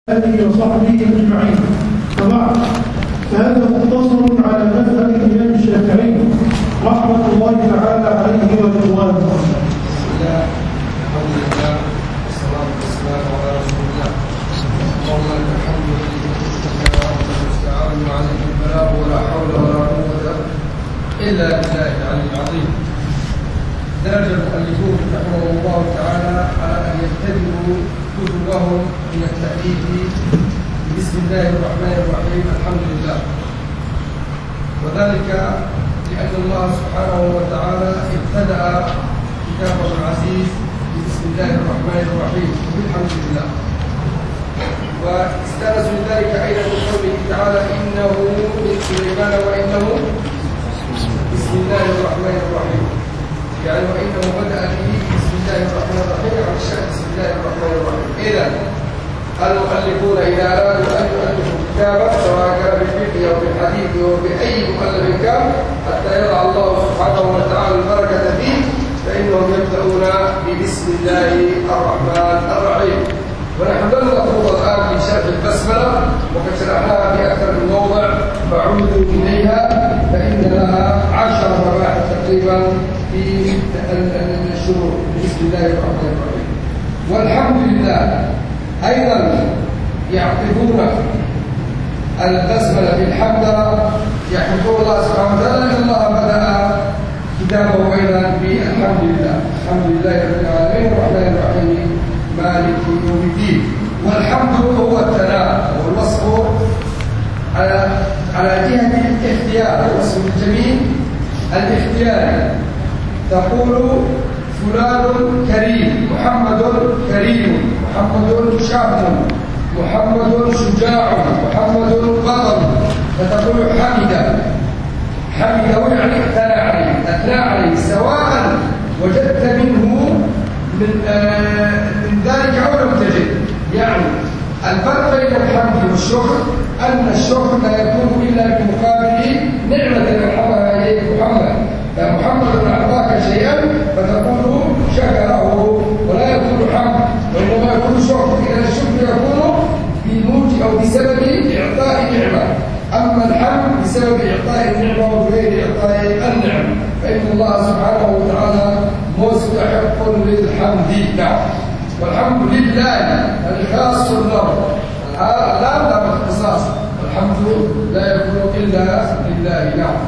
آله وصحبه أجمعين. وبعد، فهذا مختصر على مذهب الإمام الشافعي رحمة الله تعالى عليه ورضوانه. بسم الله، الحمد لله، والصلاة والسلام على رسول الله. اللهم لك الحمد وانت المستعان وعليك البلاغ ولا حول ولا قوة إلا بالله العلي العظيم. درج المؤلفون رحمه الله تعالى على أن يبتدئوا كتبهم من التأليف بسم الله الرحمن الرحيم الحمد لله، وذلك لأن الله سبحانه وتعالى ابتدأ كتابه العزيز بسم الله الرحمن الرحيم بالحمد لله، واستأنسوا لذلك أيضا بقوله تعالى إنه من سليمان وإنه بسم الله الرحمن الرحيم، يعني وإنه بدأ به بسم الله الرحمن الرحيم عن شأن بسم الله الرحمن الرحيم. إذا المؤلفون إذا أرادوا أن يؤلفوا كتابا سواء كان بالفقه أو بالحديث أو بأي مؤلف كان حتى يضع الله سبحانه وتعالى البركة فيه، فإنهم يبدأون ببسم الله الرحمن الرحيم. ونحن لن نخوض الآن في شرح البسملة وقد شرحناها في أكثر من موضع، فعودوا إليها فإن لها 10 مباحث تقريبا في الشروط بسم الله الرحمن الرحيم. والحمد لله أيضا يعقدون البسملة بالحمد، يحمدون الله سبحانه وتعالى أن الله بدأ كتابه أيضا بالحمد لله، الحمد لله رب العالمين الرحمن الرحيم مالك يوم الدين. والحمد هو الثناء والوصف على جهة الاختيار، الوصف الجميل الاختياري. تقول فلان كريم، محمد كريم، محمد شاب، محمد شجاع، محمد بطل، فتقول حمد، حمده يعني اثنى عليه، اثنى عليه سواء وجدت منه من ذلك او لم تجد. يعني الفرق بين الحمد والشكر ان الشكر لا يكون الا بمقابل نعمه انعمها اليك محمد، فمحمد اعطاك شيئا فتقول شكره، ولا يكون حمد وانما يكون شكر. اذا الشكر يكون بموجب او بسبب اعطاء نعمه، اما الحمد بسبب اعطاء النعمه وبغير اعطاء النعمه، فان الله سبحانه وتعالى مستحق للحمد. نعم، والحمد لله الخاص له، لا باختصاص، الحمد لا يكون الا لله. نعم.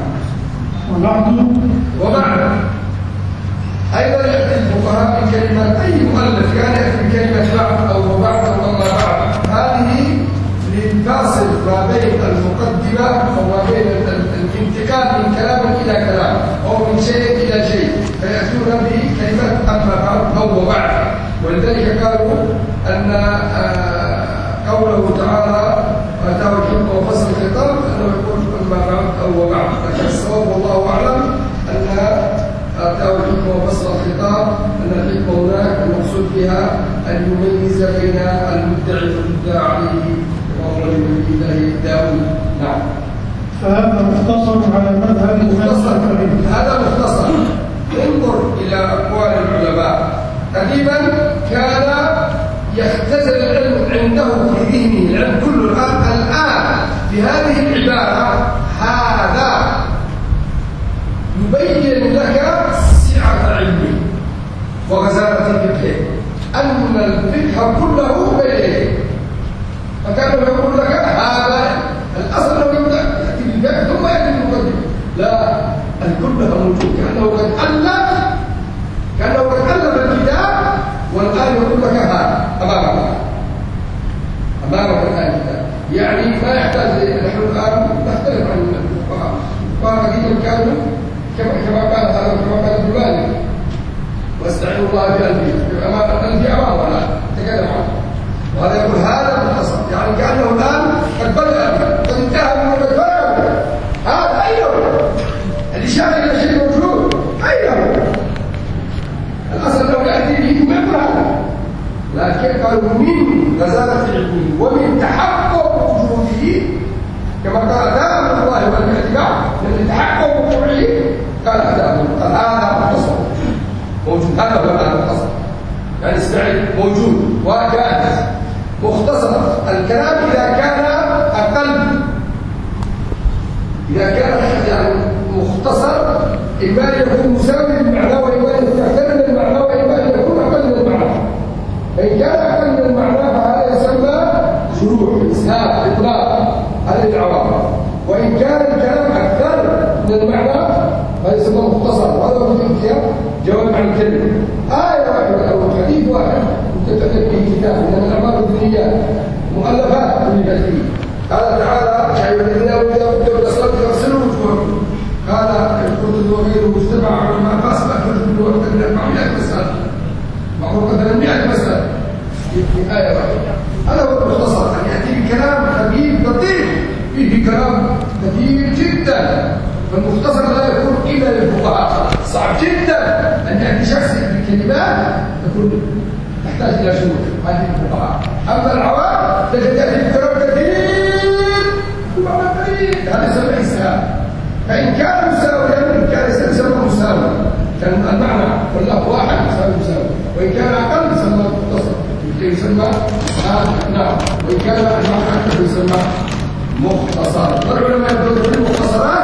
وبعد أيضا يأتي الفقهاء بكلمات أي مؤلف كان يأتي بكلمة بعد أو بعد أو ما بعد، هذه للفاصل ما بين المقدمة وما بين الانتقال من كلام إلى كلام أو من شيء إلى شيء، فيأتون بكلمات أما بعد أو وبعد. ولذلك قالوا أن قوله تعالى أتاه الحكم وفصل الخطاب أنه يقول أما بعد أو وبعد، لكن الصواب والله أعلم أن أتاه الحكم وفصل الخطاب، أن الحكمة هناك المقصود بها أن يميز بين المدعي والمدعى عليه وهو لولي الله داود. نعم. فهذا مختصر على مذهب هذا مختصر. انظر إلى أقوال العلماء. قديما كان يختزل العلم عنده في ذهنه، العلم كله الآن في هذه العبارة هذا يبين لك سعة علمه وغزارة فقهه، أن الفقه كله بين يديه، فكانوا يقول لك هذا الأصل لو يبدأ يأتي بالفقه ثم يأتي بالمقدمة، لا، الكل موجود، كأنه قد ألف الكتاب والآن يقول لك هذا أمامك الآن الكتاب. يعني ما يحتاج، نحن الآن نختلف عن الفقهاء. الفقهاء قديما كانوا كما قال ابن مالك واستعينوا الله بقلبي امامه ولا تكلم عنه، وهذا يقول هذا مختصر، يعني كانه الان قد بدا قد انتهى من قد بدا هذا اين هو؟ الاشاره الى شيء موجود اين هو؟ الاصل لو ياتي به مثله، لكن قالوا من غزاره علمه ومن تحقق وجوده، كما قال دام الله والاعتبار من تحقق وجوده قال هذا مختصر موجود، هذا هو المختصر، يعني اسماعيل موجود وجاهز مختصر الكلام مساوي للمعنى وإما أن يستخدم من المعنى وإما أن يكون أقل من المعنى. فإن كان أقل من المعنى فهذا يسمى شروح إسهاب إطلاق هذه العوامل. وإن كان الكلام أكثر من المعنى فهذا يسمى مختصر. وهذا هو الامتياز جواب عن الكلمة. آية واحدة أو حديث واحد تتكلم في كتاب إنما الأعمال بالنيات مؤلفات كلفت فيه. قال تعالى: يا أيها الذين آمنوا إذا قمتم إلى الصلاة فاغسلوا وجوهكم. قال القرطبي وغيره مجتمع علماء فأصبح في وقت من 400 مسألة. معروف 800 مسألة في آية واحدة. هذا هو المختصر، أن يأتي بكلام خفيف لطيف فيه كلام كثير جدا. فالمختصر لا يكون إلا للفقهاء. صعب جدا أن يأتي شخص بكلمات تكون تحتاج إلى شروط هذه الفقهاء. أما العوام تجد يأتي بكلام كثير ومعنى قليل، هذا يسمى إسهاب. فإن كان مساويا كان يسمى مساوي، كان المعنى والله واحد يسمى مساوي. وإن كان أقل يسمى مختصر، يسمى نعم. وإن كان المعنى أكثر يسمى مختصر. والعلماء يقولون في المختصرات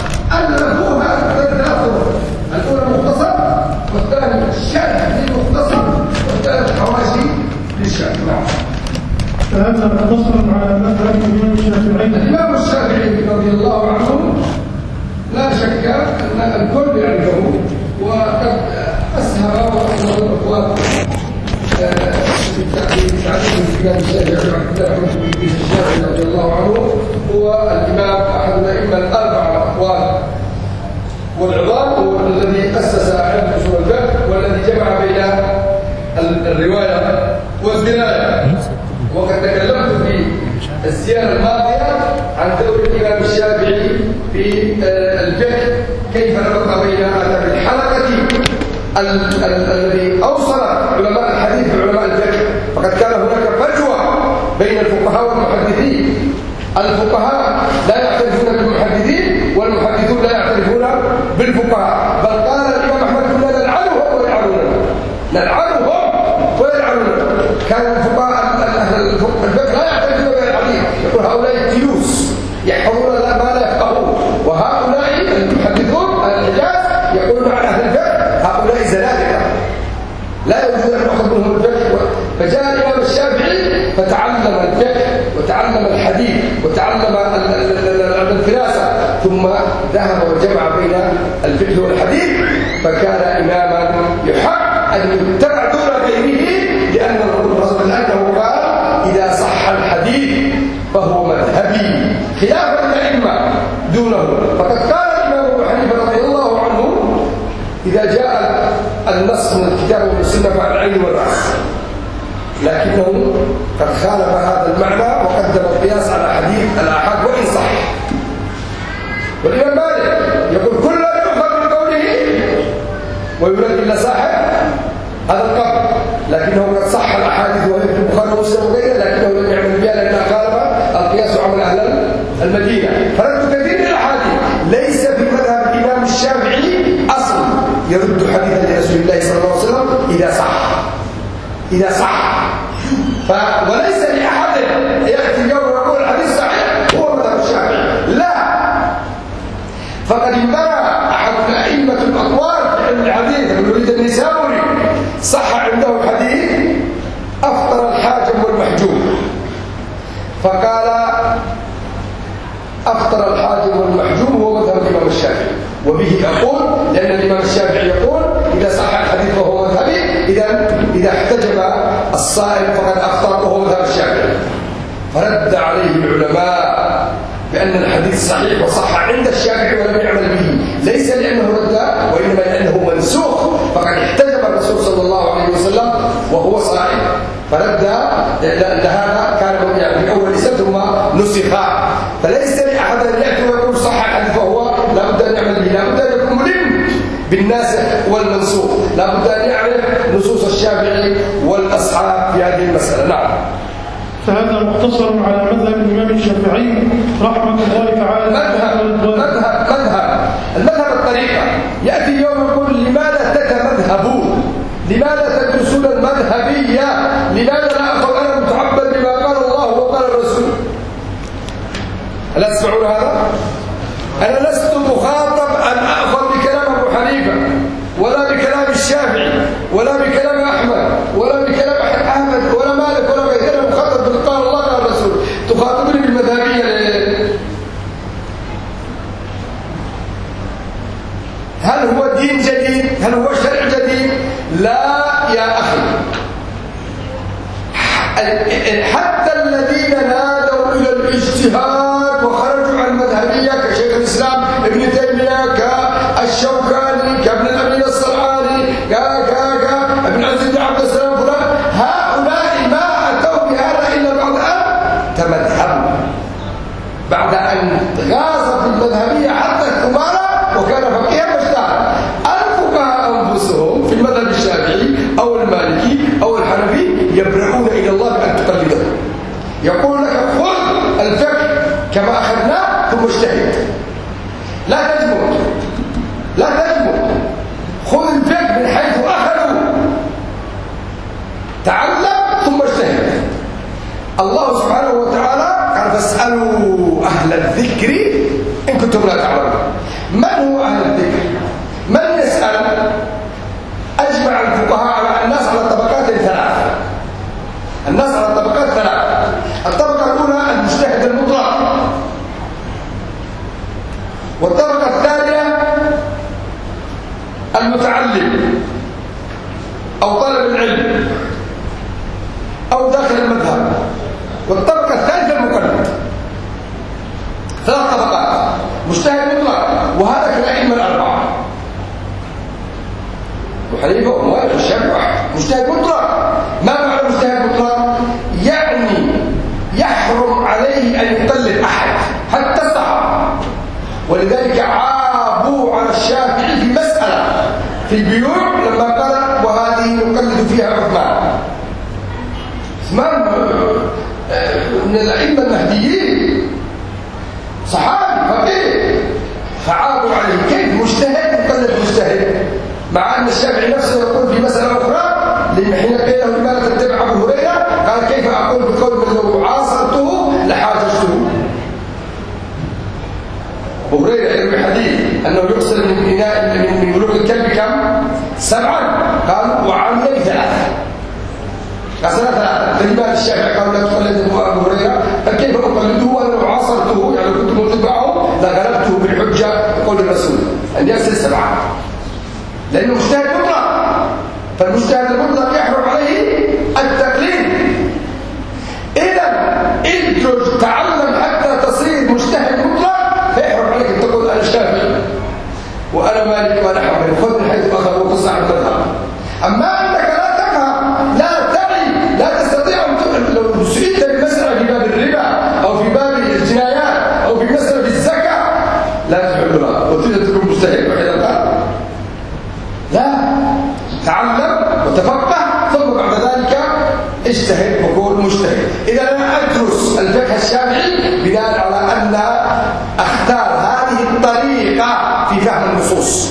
ألفوها ثلاث طرق: الأولى مختصر، والثاني الشرح للمختصر، والثالث حواشي للشرح. نعم. فهذا مختصر على مذهب الإمام الشافعي. الإمام الشافعي رضي الله عنه لا شك أن الكل يعرفه، وقد أسهر وأسهر الأخوات في تعليم الإمام الشافعي رضي الله عنه. هو الإمام أحد الأئمة الأربعة الأقوال والعظام، هو الذي أسس علم أصول الفقه والذي جمع بين الرواية والدراية. وقد تكلمت في الزيارة الماضية عن دور الإمام الشافعي في الفقه، كيف ربط بين الحلقة الذي أوصل علماء الحديث بعلماء الفقه. فقد كان هناك فجوة بين الفقهاء والمحدثين. الفقهاء لا يعترفون بالمحدثين والمحدثون لا يعترفون بالفقهاء. بل قال الإمام أحمد: كنا نلعنهم ويلعنوننا، نلعنهم ويلعنوننا. كان الفقهاء الفقه لا يعترفون بالحديث، يقول هؤلاء التلوس يحفظون ما لا يفقهون، وهؤلاء المحدثون الحجاز يقولون عن أهل الفقه هؤلاء زنادقة لا يوجد أن يأخذ منهم الفقه. فجاء الإمام الشافعي فتعلم الفقه وتعلم الحديث وتعلم الفراسة، ثم ذهب وجمع بين الفقه والحديث، فكان إماما يحق أن يتبع دون غيره، لأن الرسول لأنه قال: إذا صح الحديث فهو مذهبي، خلافا الأئمة دونه. فقد قال الإمام أبو حنيفة رضي الله عنه: إذا جاء النص من الكتاب والسنة فالعين والرأس، لكنه قد خالف هذا المعنى وقدم القياس على حديث الآحاد وإن صح. والإمام مالك يقول: كل لا يؤخذ من قوله ويرد إلا صاحب هذا القبر، لكنه قد صح الأحاديث وهي في البخاري ومسلم وغيره، لكنه لم يعمل بها لأنها خالف القياس وعمل أهل المدينة. فرد كثير من الأحاديث ليس في مذهب الإمام الشافعي أصل يرد حديثا لرسول الله صلى الله عليه وسلم إذا صح. وليس لأحد يأتي اليوم ويقول الحديث صحيح هو مذهب الشافعي، لا. فقد امتنع أحد الأئمة الأقوال في علم الحديث ابن الوليد النسابوري، صح عنده حديث أفطر الحاجم والمحجوم، فقال: أفطر الحاجم والمحجوم هو مذهب الإمام الشافعي، وبه أقول، لأن الإمام الشافعي يقول: إذا صح الحديث فهو مذهبي، إذا احتجب الصائم فقد أفطر وهو مذهب الشافعي. فرد عليه العلماء بأن الحديث صحيح وصح عند الشافعي ولم يعمل به، ليس لأنه رد وإنما لأنه منسوخ، فقد احتجب الرسول صلى الله عليه وسلم وهو صائم، فرد لهذا كان يعني في أول سنة ثم نسخ. فليس لأحد أن يأتي ويقول صح الحديث فهو لا بد أن يعمل به، لا بد أن يكون ملم بالناسخ والمنسوخ، لا بد أن يعرف نصوص الشافعي والأصحاب في هذه المسألة. نعم. فهذا مختصر على مذهب الإمام الشافعي رحمة الله تعالى. المذهب الطريقة. يأتي يوم يقول: لماذا تتمذهبون؟ لماذا تدرسون المذهبية؟ لماذا لا أقول أنا متعبد بما قال الله وقال الرسول؟ ألا تسمعون هذا؟ أنا لست مخاطب أن أأخذ بكلام أبو حنيفة مذهب بعد أن غاز في المذهبية حتى الثمانة وكان فقيها مجتهدا. الفقهاء أنفسهم في المذهب الشافعي أو المالكي أو الحنفي يبرؤون إلى الله بأن تقلده. يقول لك خذ الفقه كما أخذناه ثم اجتهد، لا تجمد لا تجمد، خذ الفقه من حيث أخذوا، تعلم ثم اجتهد. الله سبحانه وتعالى قال فاسألوا أهل الذكر إن كنتم لا تعلمون. من هو أهل الذكر؟ من يسأل؟ أجمع الفقهاء على الناس على طبقات ثلاثة. الناس على طبقات ثلاثة. الطبقة الأولى المجتهد المطلق، والطبقة الثانية المتعلم أو طالب العلم أو داخل المذهب، والطبقة الثالثة المقلد. ثلاث طبقات: مجتهد مطلق، وهذا كالأئمة الأربعة أبو حنيفة ومالك والشافعي. مجتهد مطلق، ما معنى مجتهد مطلق؟ يعني يحرم عليه أن يقلد أحد حتى الصحابة. ولذلك عابوا على الشافعي في مسألة في البيوع لما قال وهذه نقلد فيها عثمان من الأئمة المهديين، صحابي فقيه، فعابوا عليه. كيف مجتهد يقلد مجتهد؟ مع أن الشافعي نفسه يقول في مسألة أخرى حين قيل له لماذا تتبع أبو هريرة؟ قال كيف أقول بقول من لو عاصرته لحاججته. أبو هريرة يروي حديث أنه يغسل من إناء من بلوغ الكلب كم؟ 7. قال وعن 3. غسل 3. فلماذا الشافعي قال لا تقلد أبو هريرة؟ فكيف أقلده وأنا لو عاصرته يعني كنت متبعه لغلبته بالحجة قول الرسول أن يغسل 7، لأنه مجتهد مطلق. فالمجتهد المطلق يحرم عليه التقليد. إذا ادرج تعلم حتى تصير مجتهد مطلق، فيحرم عليك أن تقول أنا شافعي وأنا مالك وأنا حنبلي، خذ من حيث أخذ وتصح المذهب. أما أنك لا تفهم، لا تعي، لا تستطيع أن لو سئلت بمسألة في باب الربا أو في باب الجنايات أو في مسألة الزكاة لا تحلها وتريد تكون مجتهد وحيدا قال لا، تعلم وتفقه ثم بعد ذلك اجتهد وكون مجتهد. إذا أنا أدرس الفقه الشافعي بناء على أن أختار هذه الطريقة في فهم النصوص.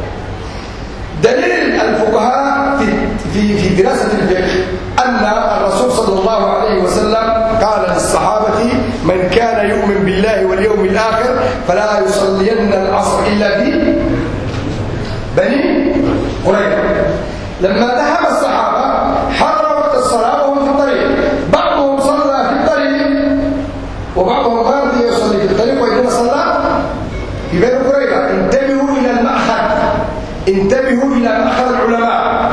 دليل الفقهاء في دراسة الفقه أن الرسول صلى الله عليه وسلم قال للصحابة من كان يؤمن بالله واليوم الآخر فلا يصلين العصر إلا في بني قريظة. لما ذهب الصحابة حضر وقت الصلاة وهم في الطريق، بعضهم صلى في الطريق وبعضهم ما رضي يصلي في الطريق وإنما صلى في بني قريظة. انتبهوا إلى المأخذ، انتبهوا إلى مأخذ العلماء.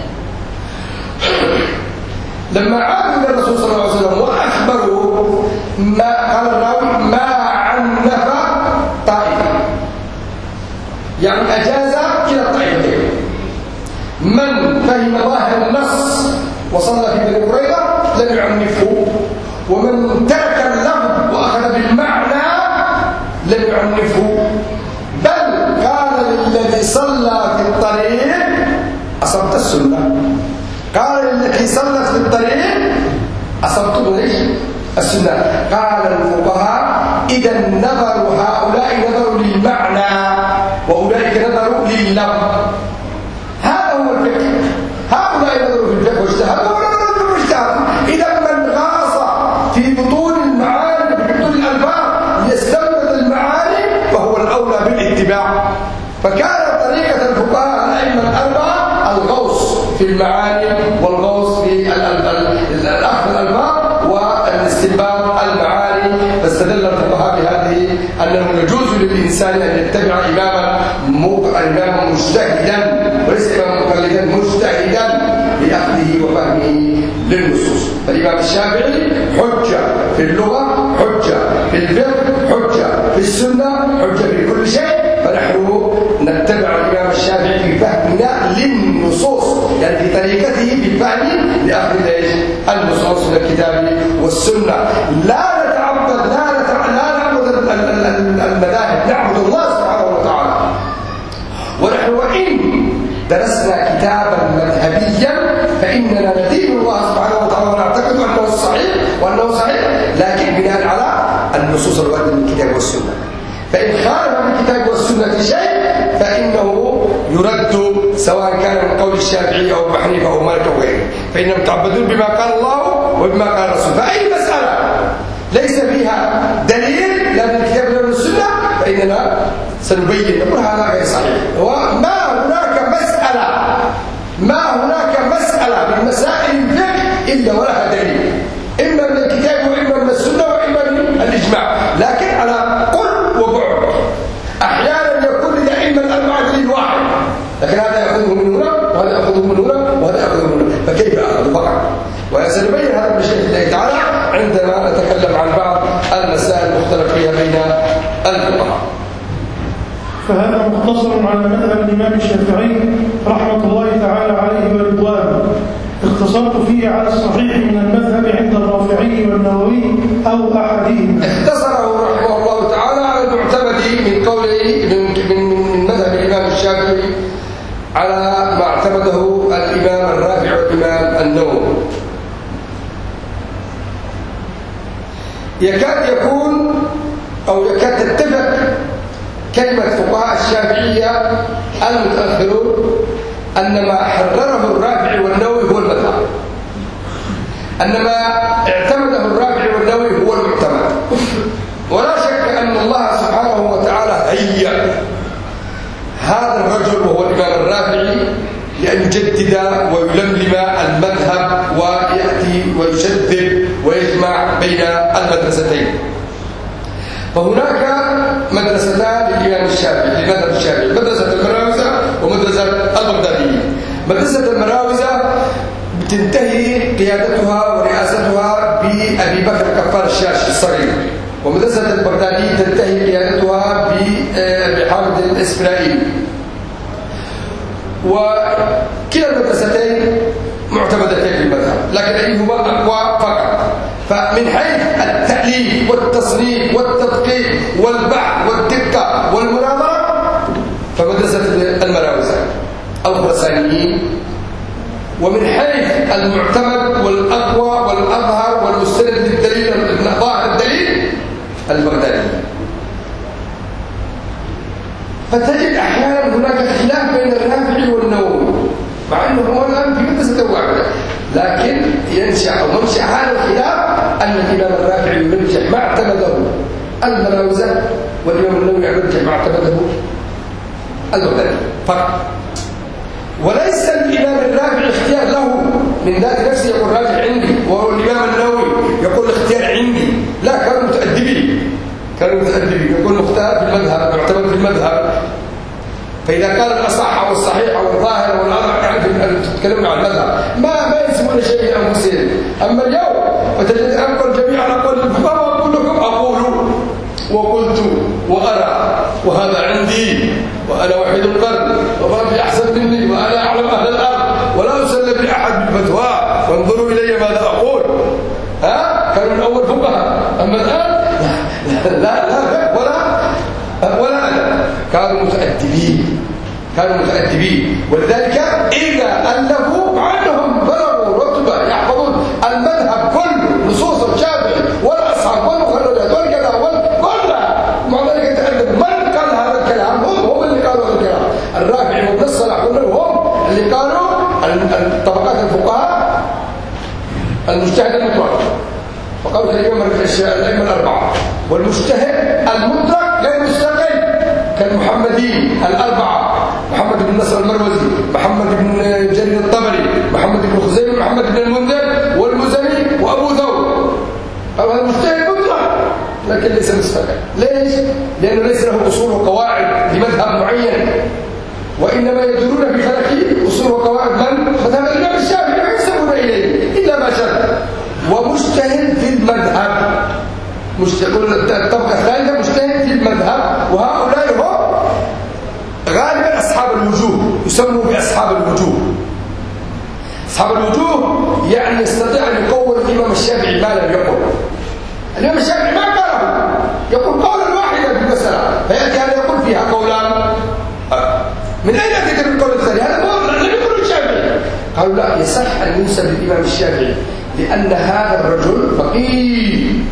لما عادوا إلى الرسول صلى الله عليه وسلم وأخبروا ما قال الراوي ما عنف طائفة، يعني أجاز كلا الطائفتين. من فهم ظاهر النص وصلى في بني قريظة لم يعنفه، ومن ترك اللفظ وأخذ بالمعنى لم يعنفه، بل قال للذي صلى في الطريق أصبت السنة، قال للذي صلت في الطريق أصبت ليش السنة. قال الفقهاء إذا نظروا هؤلاء نظروا للمعنى وأولئك نظروا لللفظ. هذا هو الفقه. هؤلاء نظروا في الفقه واجتهدوا ونظروا في الاجتهاد. إذا من غاص في بطون المعاني في بطون الألفاظ ليستنبط المعاني فهو الأولى بالاتباع. فكانت طريقة الفقهاء الأئمة الأربعة الغوص في المعاني والغوص في الأخذ الألفاظ والاستنباط المعاني. فاستدل الفقهاء بهذه أنه يجوز للإنسان أن يتبع إماما مجتهدا وليس إماما مقلدا، مجتهدا لأخذه وفهمه للنصوص. فالإمام الشافعي حجة في اللغة، حجة في الفقه، حجة في السنة، حجة في كل شيء. فنحن نتبع الإمام الشافعي في فهمنا للنصوص، يعني في طريقته في الفهم لأخذ النصوص من الكتاب والسنة. لا لكن بناء على النصوص الواردة من الكتاب والسنة. فإن خالف من الكتاب والسنة شيء فإنه يرد، سواء كان من قول الشافعي أو أبو حنيفة أو مالك أو غيره، فإنهم يتعبدون بما قال الله وبما قال الرسول. فأي مسألة ليس فيها دليل لا من الكتاب ولا من السنة فإننا سنبين نقول هذا غير صحيح. وما هناك مسألة من مسائل الفقه إلا ولها دليل، إما من الكتاب وإما من السنة وإما من الإجماع، لكن على قرب وبعد. أحيانا يكون للأئمة الأربعة دليل واحد، لكن هذا يأخذه من هنا وهذا يأخذه من هنا وهذا يأخذه من هنا، فكيف أخذ فقط؟ وسنبين هذا بشيء الله تعالى عندما نتكلم عن بعض المسائل المختلف فيها بين الفقهاء. فهذا مختصر على مذهب الإمام الشافعي رحمة الله تعالى عليه ورضوانه، اختصرت فيه على الصحيح من المذهب عند الرافعي والنووي أو أحدهما. اختصره رحمه الله تعالى على المعتمد من قوله من مذهب الإمام الشافعي على ما اعتمده الإمام الرافعي والإمام النووي. يكاد يكون أو يكاد تتفق كلمة فقهاء الشافعية المتأخرون أن ما حرره الرافعي والنووي هو المذهب، أن ما اعتمده الرافعي والنووي هو المعتمد. ولا شك أن الله سبحانه وتعالى هيأ هذا الرجل وهو الإمام الرافعي لأن يجدد ويلملم المذهب ويأتي ويشدد ويجمع بين المدرستين. فهناك مدرستان للإمام الشافعي للمذهب الشافعي، مدرسة المراوزة ومدرسة البغدادية. مدرسة المراوزة تنتهي قيادتها ورئاستها بأبي بكر كفار الشاشي الصغير، ومدرسة البغدادية تنتهي قيادتها بأبي حامد الإسماعيلي. وكلا المدرستين معتمدتين في المذهب، لكن أيهما أقوى فقط. فمن حيث التأليف والتصنيف والتدقيق والبحث والدقة والمناظرة فمدرسة المراوزة الخراسانيين، ومن حيث المعتمد والأقوى والأظهر والمستند للدليل ظاهر الدليل البغدادي. فتجد أحيانا هناك خلاف بين الرافعي والنووي مع أنه هو الآن في مدرسة واحدة، لكن ينشأ ومنشأ هذا الخلاف أن الإمام الرافعي يرجح ما اعتمده المراوزة والإمام النووي يرجح ما اعتمده البغدادي فقط. وليس الإمام الرافعي اختيار له من ذات نفسه يقول راجح عندي، وهو الإمام النووي يقول الاختيار عندي. لا، كانوا متأدبين يقول مختار في المذهب معتمد في المذهب. فإذا كان الأصح والصحيح والظاهر والأضع يعني تتكلمون عن المذهب ما يسمون شيء لأنفسهم. أما اليوم وتجد أنكم جميعا أقول الفقهاء وأقول لكم أقول وقلت وأرى وهذا عندي وأنا وحيد القرن وما في أحسن مني وأنا أعلم أهل الأرض ولا أسلم لأحد بالفتوى وانظروا إلي ماذا أقول. كانوا من أول فقهاء، أما الآن لا ولا أنا. كانوا متأدبين ولذلك إذا ألفوا مع أنهم بلغوا رتبة يحفظون المذهب كله نصوص الشافعي والأصحاب والمخرجات والكلام كلها، مع ذلك يتأدب. من قال هذا الكلام؟ هم اللي قالوا هذا الكلام. الرافعي وابن الصلاح هم اللي قالوا طبقات الفقهاء المجتهد المطلق، وقالوا الإمام الأئمة الأربعة، والمجتهد المطلق غير مستقل كالمحمدين الأربعة: محمد بن نصر المروزي، محمد بن جرير الطبري، محمد بن خزيمة، محمد بن المنذر والمزني وأبو ثور. قالوا هذا مجتهد مطلق لكن ليس مستقل. ليش؟ لأنه ليس له أصول وقواعد لمذهب معين، وإنما يدورون في فلك أصول وقواعد من مذهب الإمام الشافعي ما ينسبون إليه إلا ما شاء. ومجتهد في المذهب، الطبقة الثالثة مجتهد في المذهب، وهؤلاء هم غالبا أصحاب الوجوه، يسموا بأصحاب الوجوه. أصحاب الوجوه يعني يستطيع أن يقول الإمام الشافعي ما لم يقل. الإمام الشافعي ما قاله، يقول قولا واحدا في المسألة فيأتي هذا يقول فيها قولان. من أين أتيت بالقول الثاني؟ هذا لم يقل الشافعي. قالوا لا، يصح أن ينسب للإمام الشافعي لأن هذا الرجل فقيه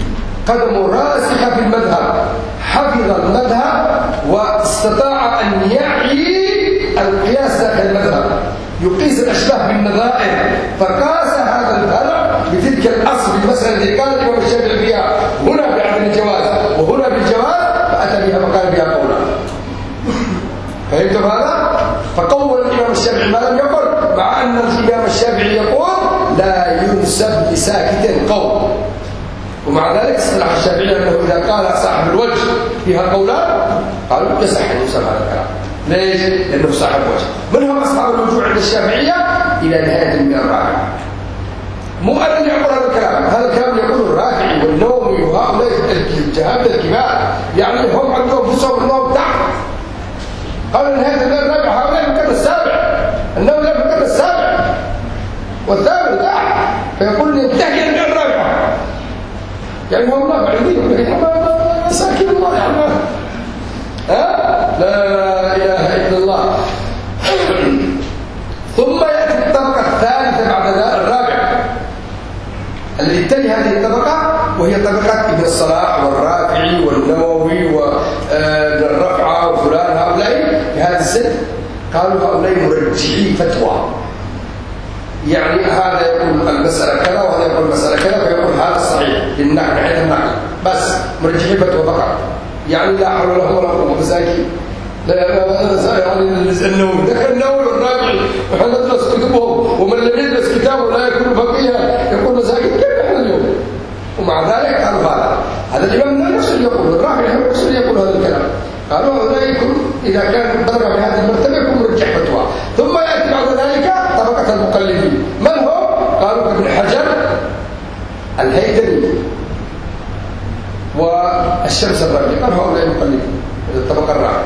قدمه راسخة في المذهب، حفظ المذهب واستطاع أن يعي القياس داخل المذهب، يقيس الأشباه بالنظائر، فقاس هذا الفرع بتلك الأصل المسألة التي قال الإمام الشافعي فيها هنا بعدم الجواز وهنا بالجواز، فأتى بها فقال بها قولا. فهمتم هذا؟ فقول الإمام الشافعي ما لم يقل، مع أن الإمام الشافعي يقول لا ينسب لساكت قول، ومع ذلك اصطلح الشافعي أنه إذا قال صاحب الوجه فيها قولان قالوا يصح أن يسمى هذا الكلام. ليش؟ لأنه صاحب وجه. من هم أصحاب الوجوع عند الشافعية؟ إلى نهاية من الرابع. مو أنا اللي يقول هذا الكلام، هذا الكلام يقول الرافعي والنووي وهؤلاء الجهابذة الكبار، يعني هم عندهم أنفسهم أنهم تحت. قالوا نهاية من الرابع، هؤلاء في القرن السابع، النووي في القرن السابع والثامن تحت، فيقول ينتهي من الرابع. يعني هم لا بعيدين، مساكين الله يعني. لا إله إلا الله. ثم يأتي الطبقة الثالثة بعد الرابعة التي تلي هذه الطبقة، وهي طبقة ابن الصلاح والرافعي والنووي وابن الرفعة وفلان، هؤلاء في هذا السن قالوا هؤلاء مرجحي فتوى، يعني هذا يقول المسألة كذا وهذا يقول المسألة كذا، فيقول هذا الصحيح للنقل من حيث النقل بس، مرجحي فتوى فقط، يعني لا حول لهم ولا قوة. مساكين يعني النووي ذكر النووي والرافعي ونحن ندرس كتبهم، ومن لم يدرس كتابه لا يكون فقيها، يقول مساكين كيف نحن اليوم؟ ومع ذلك قالوا هذا الإمام النووي نفسه يقول، الرافعي نفسه يقول هذا الكلام، قالوا أولئك إذا كان بلغ بهذه المرتبة يكون مرجح فتوى. ثم يأتي بعد ذلك طبقة المقلدين، من هم؟ قالوا ابن حجر، الهيثمي، والشمس الرابعي، قالوا هؤلاء المقلدين الطبقة الرابعة.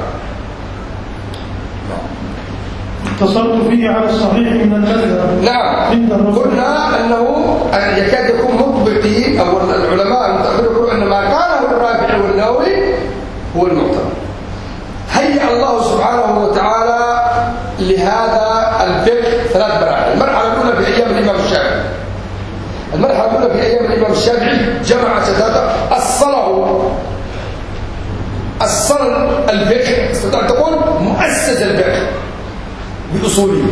اتصلت فيه على الصحيح من المذهب. نعم، قلنا أنه يكاد يكون مطبقي أو العلماء المتأخرون يقولون أن ما قاله الرافعي والنووي هو المعتبر. هيأ الله سبحانه وتعالى لهذا الفقه ثلاث مراحل. المرحلة الأولى في أيام الإمام الشافعي. المرحلة الأولى في أيام الإمام الشافعي جمع شتات أصل الفقه، استطاع تقول مؤسس الفقه بأصوله،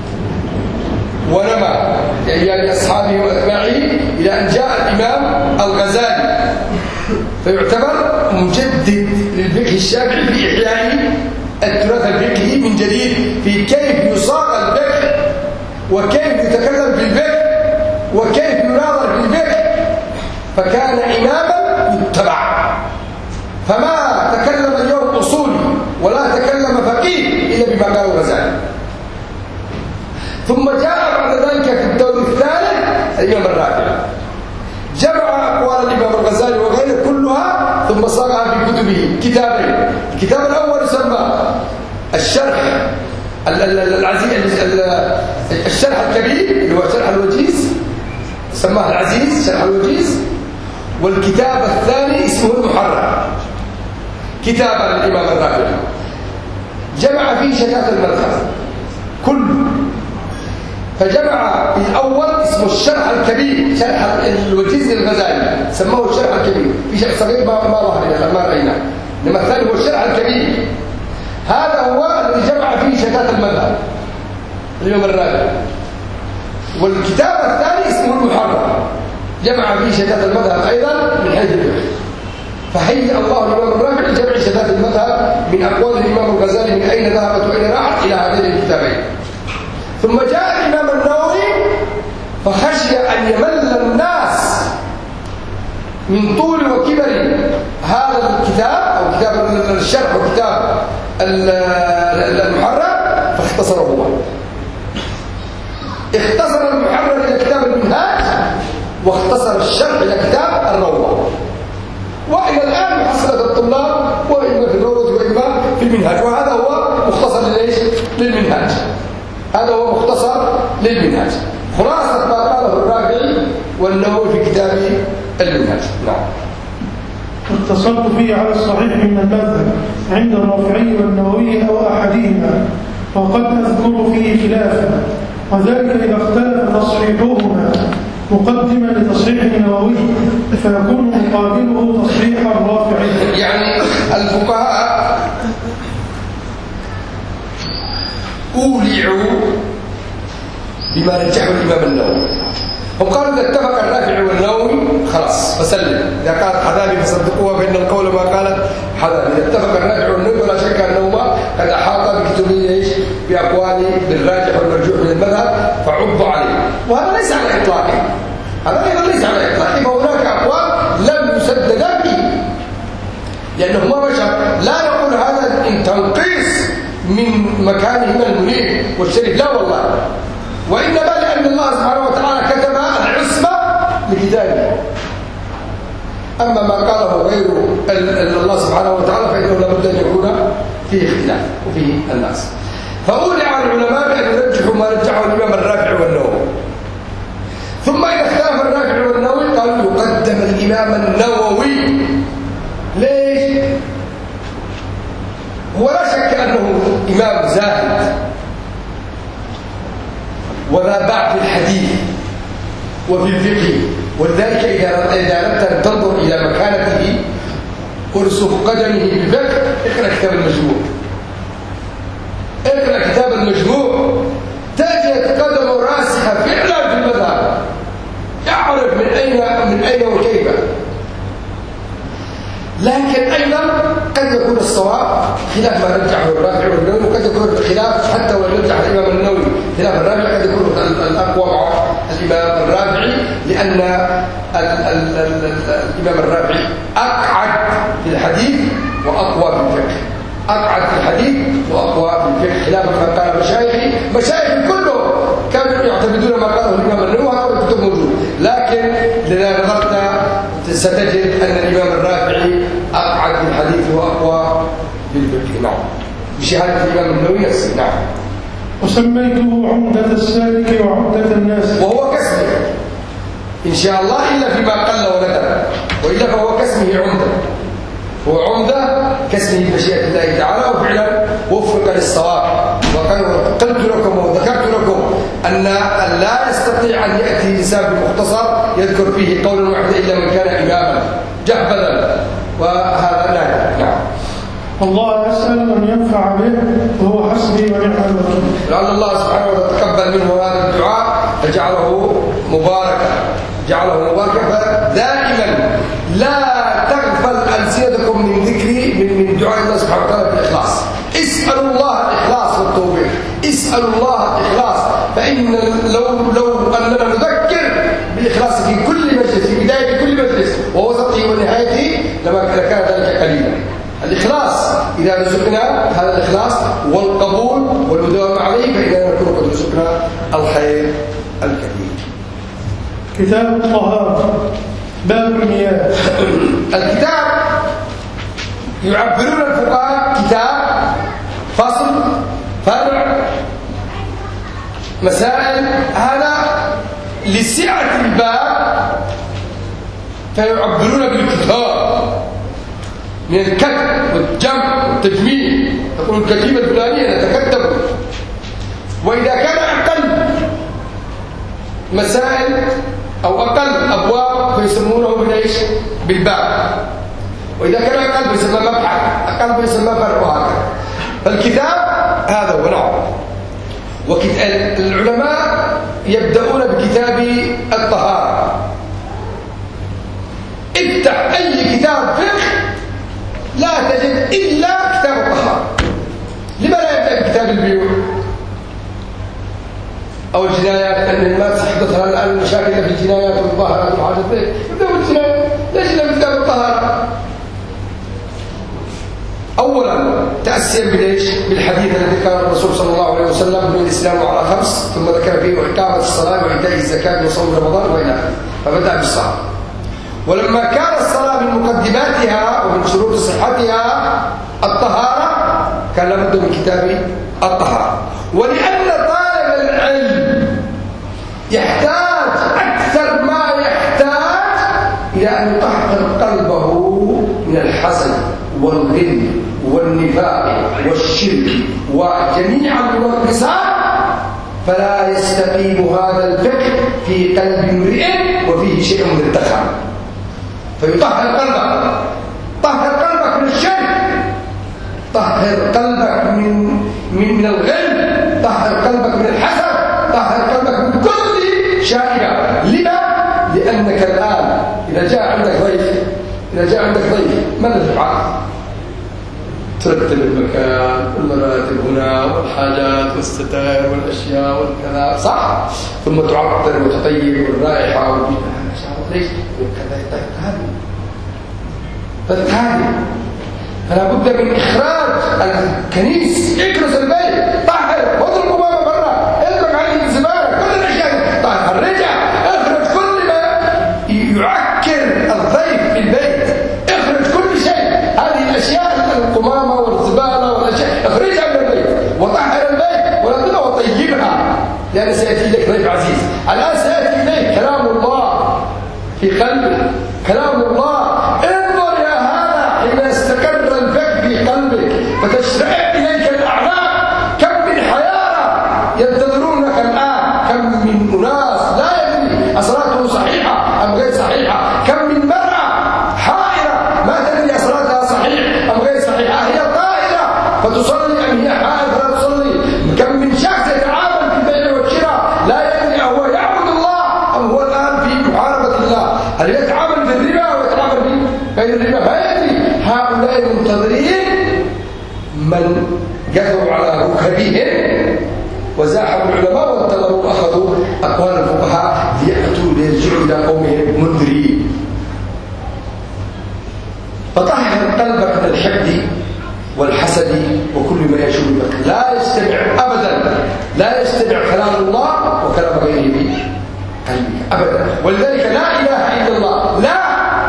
ونمى يعني أصحابه وأتباعه إلى أن جاء الإمام الغزالي، فيعتبر مجدد للفقه الشافعي في إحياء التراث الفقهي من جديد، في كيف يصاغ الفقه وكيف يتكلم في الفقه وكيف يناظر في الفقه، فكان إماما يتبع. فما تكلم اليوم أصولي ولا تكلم فقيه إلا بما قاله الغزالي. ثم جاء بعد ذلك في الدور الثالث الإمام الرافعي، جمع أقوال الإمام الغزالي وغيره كلها ثم صاغها في كتبه كتابين. الكتاب الأول يسمى الشرح العزيز، الشرح الكبير اللي هو شرح الوجيز، سماه العزيز شرح الوجيز. والكتاب الثاني اسمه المحرر، كتاب الإمام الرافعي جمع فيه شتات المذهب كله. فجمع الأول اسمه الشرح الكبير، شرح الوجيز للغزالي سموه الشرح الكبير، في شرح صغير ما ظهر لنا ما رأيناه، إنما الثاني هو الشرح الكبير. هذا هو الذي جمع فيه شتات المذهب الإمام الرافعي. والكتاب الثاني اسمه المحرر، جمع فيه شتات المذهب أيضا من حيث الفقه. فهيأ الله الإمام الرافعي لجمع شتات المذهب من أقوال الإمام الغزالي من أين ذهبت وأين راحت إلى هذين الكتابين. ثم جاء الإمام النووي فخشي أن يمل الناس من طول وكبر هذا الكتاب أو كتاب الشرح وكتاب المحرر، فاختصره هو. اختصر المحرر إلى كتاب المنهاج، واختصر الشرح إلى كتاب الروضة. وإلى الآن محصلة الطلاب وإما في الروضة وإما في المنهاج، وهذا هو مختصر للمنهاج. هذا هو مختصر للمنهاج، خلاصة ما قاله الرافعي والنووي في كتاب المنهاج. نعم. اتصلت فيه على الصحيح من المذهب عند الرافعي والنووي أو أحدهما، وقد أذكر فيه خلافا، وذلك إذا اختلف تصحيحهما مقدما لتصحيح النووي فيكون مقابله تصحيح الرافعي. يعني الفقهاء أولعوا بما رجحه الإمام النووي. هم قالوا إذا اتفق الرافعي والنووي خلاص فسلم، إذا قالت حذاري فصدقوها فإن القول ما قالت حذاري. إذا اتفق الرافعي والنووي ولا شك أنهما قد أحاط بكتبه ايش؟ بأقوال بالراجح والمرجوح من المذهب فعضوا عليه، وهذا ليس على إطلاقه، هذا أيضا ليس على إطلاقه، فهناك أقوال لم يسدد فيه لأنهما بشر. لا نقول هذا إن تنقيص من مكانهما المنير والشريف، لا والله، وإنما لأن الله سبحانه وتعالى كتب العصمة لكتابه. أما ما قاله غير الله سبحانه وتعالى فإنه لابد أن يكون فيه اختلاف وفيه الناس. فأولع العلماء بأن يرجحوا ما رجحه الإمام الرافعي والنووي. ثم إذا اختلف الرافعي والنووي قالوا يقدم الإمام النووي. ليش؟ هو لا شك أنه إمام زاهد وذا باع في الحديث وفي الفقه، ولذلك إذا أردت أن تنظر إلى مكانته ورسوخ قدمه بالفقه اقرأ كتاب المجموع. اقرأ كتاب المجموع تجد قدمه راسخة فعلا في المذهب، يعرف من أين وكيف. لكن أيضا قد يكون الصواب خلاف ما رجحه الرافعي والنووي، وقد يكون الخلاف حتى ولو رجح الإمام النووي خلاف الرافعي قد يكون الأقوى مع الإمام الرافعي، لأن الإمام الرافعي أقعد في الحديث وأقوى في الفقه، أقعد في الحديث وأقوى في الفقه، خلاف ما قال مشايخ كلهم كانوا يعتمدون ما قاله الإمام النووي، هذا الكتب موجود. لكن إذا نظرت ستجد أن الإمام الرافعي أقعد في الحديث وأقوى في الفقه. نعم، بشهادة الإمام النووي نفسه. نعم. وسميته عمدة السالك وعمدة الناس، وهو كاسمه إن شاء الله إلا فيما قل وندر، وإلا فهو كاسمه عمدة، هو عمدة كاسمه بمشيئة الله تعالى، وفعلا وفق للصواب. وقلت لكم وذكرت لكم أن لا يستطيع أن يأتي إنسان بمختصر يذكر فيه قولا واحدا إلا من كان إماما جحبذا، وهذا لا. نعم. الله أسأل أن ينفع به وهو حسبي ونعم الوكيل. لعل الله سبحانه وتعالى تقبل منه هذا الدعاء فجعله مباركا، فدائما لا تغفل ألسنتكم من ذكري من دعاء الله سبحانه وتعالى بالإخلاص. اسألوا الله الإخلاص والتوفيق، اسألوا الله الإخلاص، فإن لو أننا نذكر بالإخلاص في كل مجلس، في بداية كل مجلس ووسطه ونهايته لكان ذلك قليلا. الإخلاص إذا رزقنا هذا الإخلاص والقبول والمداومة عليه فإننا نكون قد رزقنا الخير الكثير. كتاب الطهارة باب المياه. الكتاب يعبرون الفقهاء كتاب فصل فرع مسائل، هذا لسعة الباب فيعبرون بالكتاب من الكتب والجمع والتجميل، تقول الكتيبة الفلانية نتكتب. وإذا كان أقل مسائل أو أقل أبواب فيسمونه بالإيش؟ بالباب. وإذا كان أقل فيسمى مبحث، أقل فيسمى فرع، وهكذا. فالكتاب هذا هو. نعم. العلماء يبدأون بكتاب الطهارة. افتح أي كتاب فقه لا تجد إلا كتاب الطهارة. لما لا يبدأ بكتاب البيوع أو الجنايات؟ أن الناس يحدثها الآن المشاكل في الجنايات والظاهرات والحاجات، يبدأ بالجنايات، ليش لا بكتاب الطهارة؟ أولا تأسيا بالحديث الذي كان الرسول صلى الله عليه وسلم بني الإسلام على 5، ثم ذكر فيه إقامة الصلاة وإيتاء الزكاة وصوم رمضان وإلى آخره، فبدأ بالصلاة. ولما كان الصلاة من مقدماتها ومن شروط صحتها الطهارة كان لابد من كتاب الطهارة. ولأن طالب العلم يحتاج أكثر ما يحتاج إلى أن يطهر قلبه من الحسد والغل والنفاق والشرك وجميع المنقصات، فلا يستقيم هذا الفقه في قلب امرئ وفيه شيء من الدخل، فيطهر قلبك. طهر قلبك من الشرك، طهر قلبك من الغل، طهر قلبك من الحسد، طهر قلبك من كل شائبة. لما؟ لأنك الآن إذا جاء عندك ضيف ماذا تفعل؟ ترتب المكان والمراتب هنا والحاجات والستائر والأشياء والكلام، صح؟ ثم تعطر وتطيب والرائحة والبيئة. ليش؟ كذا فالتالي فلا بد من إخراج الكنيس. اكنس البيت، طهر، خذ القمامة برا، اترك عليه الزبالة، كل الأشياء طهر، رجع، اخرج كل ما يعكر الضيف في البيت، اخرج كل شيء. هذه الأشياء القمامة والزبالة والأشياء اخرجها من البيت وطهر البيت ولكنها وطيبها، لأن سيأتي إليك ضيف عزيز. الآن سيأتي إليك كلام الله في قلبك، كلام الله. انظر يا هذا حين يستقر الفقه في قلبك فتشرع إليك الأعلام. كم من حيارى ينتظرونك الآن، كم من أناس لا يدري أصلاته صحيحة أم غير صحيحة، كم من مرأة حائرة ما تدري أصلاتها صحيح أم غير صحيحة، هي طاهرة فتصلي أم هي حائرة فلا تصلي. كم من شخص يتعامل في البيع والشراء لا يدري أهو يعبد الله أم هو الآن في محاربة الله، هل يتعامل بالربا أو يتعامل بغير الربا، ما يدري. هؤلاء المنتظرين من جثوا على ركبهم وزاحموا العلماء وانتظروا وأخذوا أقوال الفقهاء ليرجعوا إلى قومهم منذرين. فطهر قلبك من الحقد والحسد وكل ما يشوب بك. لا يستمع أبدا، لا يستمع كلام الله وكلام غيره بقلبك أبدا. ولذلك لا إله إلا الله، لا،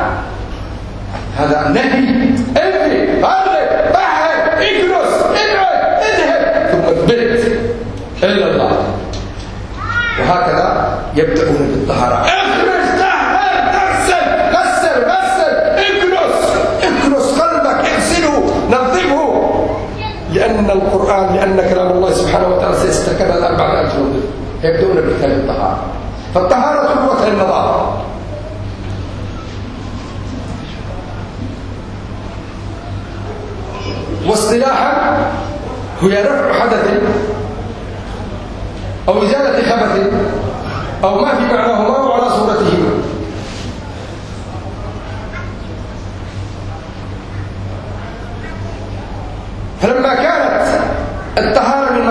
هذا نهي. انفي، غرب، طهر، اكنس، ابعد، اذهب، ثم اثبت إلا الله. وهكذا يبدأون بالطهارة. اخرج، طهر، تغسل، غسل، اكنس قلبك، اغسله، نظفه. لأن القرآن، لأن كلام الله سبحانه وتعالى سيستكمل الآن بعد أن تنظف. يبدأون بكتاب الطهارة. فالطهارة قوة النظافة. واصطلاحا هي رفع حدث أو إزالة خبث أو ما في معناهما وعلى صورتهما. فلما كانت الطهارة من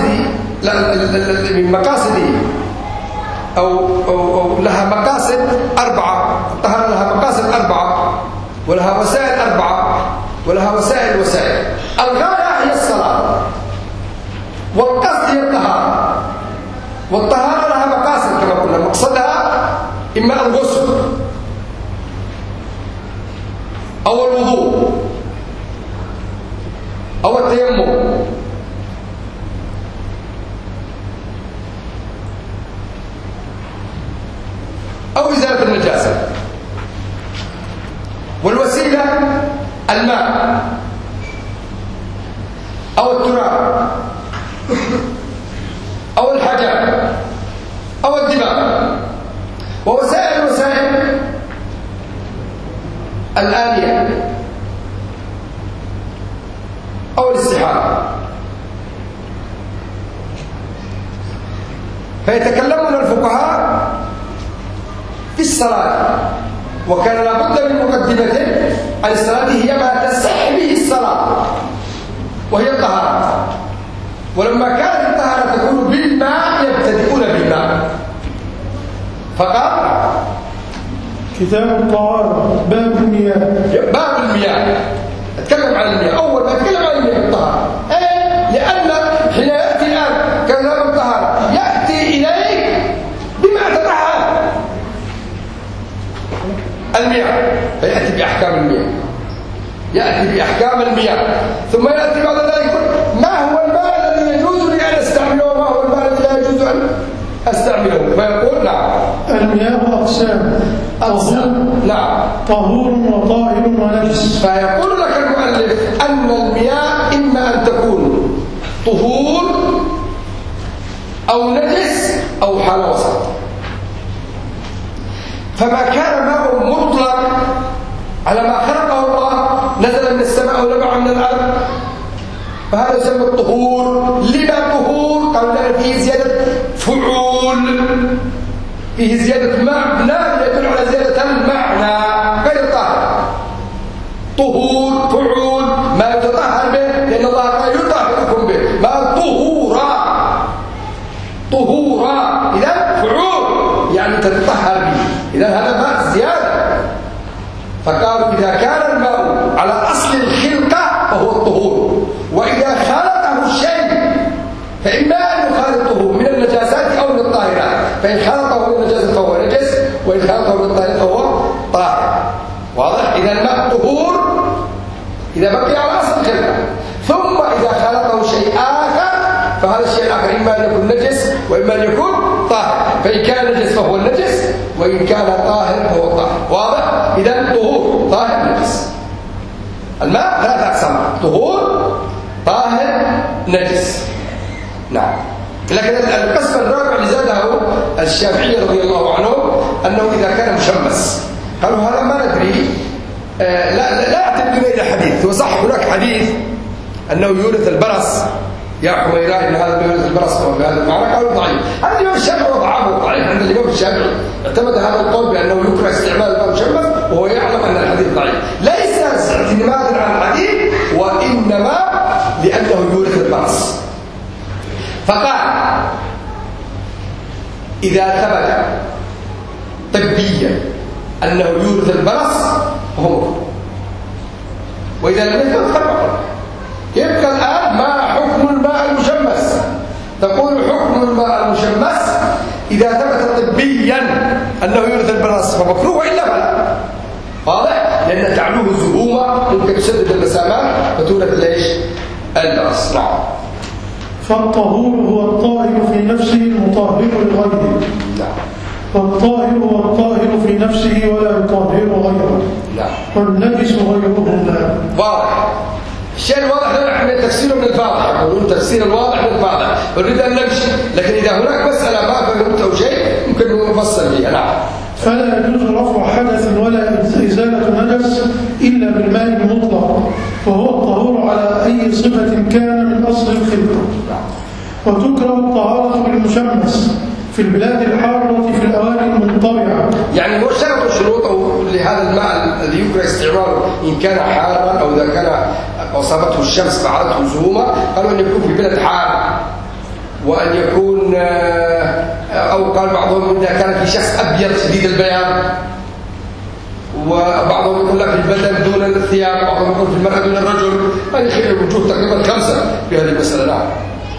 مقاصد أو لها مقاصد أربعة، الطهارة لها مقاصد أربعة ولها وسائل أربعة ولها وسائل. الغاية هي الصلاة، والقصد هي الطهارة، والطهارة لها مقاصد كما قلنا. مقصدها إما الغسل أو الوضوء أو التيمم أو إزالة النجاسة. والوسيلة الماء أو التراب أو الحجر أو الدماء. ووسائل الآلية أو الاستحارة. فيتكلمون الفقهاء في الصلاة، وكان لابد من مقدمة عن الصلاة هي ما تصح به الصلاة وهي الطهارة. ولما كانت الطهارة تكون بالماء يبتدئون بالماء. فقال كتاب الطهارة باب المياه. اتكلم عن المياه. أول ما اتكلم عن المياه الطهارة، لأن حين يأتي الآن كتاب الطهارة يأتي إليك بما تطهر المياه، فيأتي بأحكام المياه، ثم يأتي بعد ذلك ما هو الماء الذي يجوز لي أن أستعمله وما هو الماء الذي لا يجوز أن أستعمله. فيقول نعم المياه أقسام. نعم، طهور وطاهر ونجس. فيقول لك المؤلف أن المياه إما أن تكون طهور أو نزل من السماء أو نبع من الأرض، فهذا يسمى الطهور. لما طهور؟ قالوا لأن فيه زيادة فعول، فيه زيادة معنى يدل على زيادة المعنى غير طاهر. طهور فعول ما يتطهر به، لأن الله قال يطهركم به، ما طهورا طهورا إذا فعول يعني تتطهر به، إذا هذا ماء زيادة. فقالوا إذا كان الماء على أصل الخلقة فهو الطهور، وإذا خالطه الشيء فإما أن يخالطه من النجاسات أو من الطاهرات، فإن خالطه من النجاسة فهو نجس، وإن خالطه من الطاهرات فهو طاهر. واضح؟ إذا الماء طهور إذا بقي على أصل الخلقة، ثم إذا خالطه شيء آخر فهذا الشيء الآخر إما أن يكون نجس وإما أن يكون طاهر، فإن كان نجس فهو النجس، وإن كان طاهر فهو الطاهر. واضح؟ إذا طهور طاهر نجس. الماء ثلاثة أقسام: طهور طاهر نجس. نعم. لكن القسم الرابع اللي زاده الشافعي رضي الله عنه أنه إذا كان مشمس، قالوا هذا ما ندري، لا اعتمدنا إلى حديث. وصح هناك حديث أنه يورث البرص، يا حميراء إن هذا يورث البرص بهذا المعنى، قالوا ضعيف. هذا الإمام الشافعي وضعه ضعيف. عند الإمام الشافعي اعتمد هذا القول بأنه يكره استعمال الماء مشمس وهو يعلم أن الحديث ضعيف، ليس اعتمادا على الحديث وإنما لأنه يورث البرص. فقال إذا ثبت طبيا أنه يورث البرص فهو، وإذا لم يثبت فقط. يبقى الآن ما حكم الماء المشمس؟ تقول حكم الماء المشمس إذا ثبت طبيا أنه يورث البرص فمكروه وإلا فلا. واضح؟ لأن تعلوه الزهومة ممكن تسدد المسامات فتورث ليش؟ البرص. نعم. فالطهور هو الطاهر في نفسه المطهر لغيره. نعم. فالطاهر هو الطاهر في نفسه ولا يطهر غيره. نعم. والنجس غيره لا. واضح. الشيء الواضح لا نحن تفسيره من الفاضح، يقولون تفسير الواضح من الفاضح، نريد أن نمشي، لكن إذا هناك مسألة ما فهمت أو شيء ممكن نفصل فيها. نعم. فلا يجوز رفع حدث ولا إزالة نجس إلا بالماء المطلق، وهو الطهور على أي صفة كان من أصل الخلقة. وتكره الطهارة بالمشمس في البلاد الحارة في الأواني المنطبعة. يعني هو شرط شروطه لهذا الماء الذي يكره استعماله إن كان حارا أو إذا كان أصابته الشمس فعلته زهومة، قالوا أن يكون في بلد حار، وأن يكون أو قال بعضهم إذا كان في شخص أبيض شديد البياض، وبعضهم يقول لك في البدن دون الثياب، بعضهم يقول في المرأة دون الرجل. هذه الوجوه تقريبا 5 في هذه المسألة. نعم.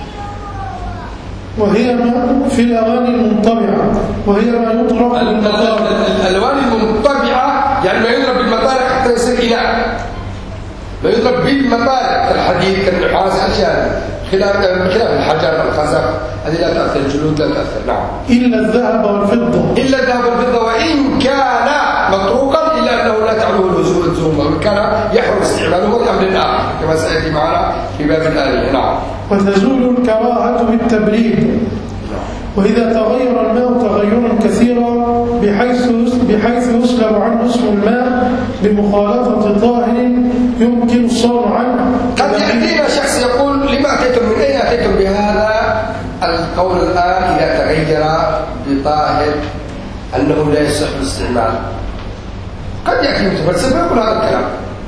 وهي ما في الأواني المنطبعة، وهي ما يطرق بالمطارق. الأواني المنطبعة يعني ما يضرب بالمطارق حتى يصير إناء، ما يضرب بالمطارق كالحديد كالنحاس أشياء، خلاف الحجر والخزف هذه لا تأثر، الجلود لا تأثر. نعم. إلا الذهب والفضة، إلا الذهب والفضة وإن كان مطروقا إلا أنه لا تعلوه الزهومة، وإن كان يحرم استعماله لأمر آخر كما سيأتي معنا في باب الآلية. نعم. وتزول الكراهة بالتبريد. وإذا تغير الماء تغيرا كثيرا بحيث يسلب عنه اسم الماء بمخالطة طاهر يمكن الصوم عنه. قد يأتينا شخص يقول لما أتيتم من أين أتيتم بهذا القول الآن إذا تغير بطاهر أنه لا يصح الاستعمال؟ قد يأتي متفلسف يقول هذا الكلام.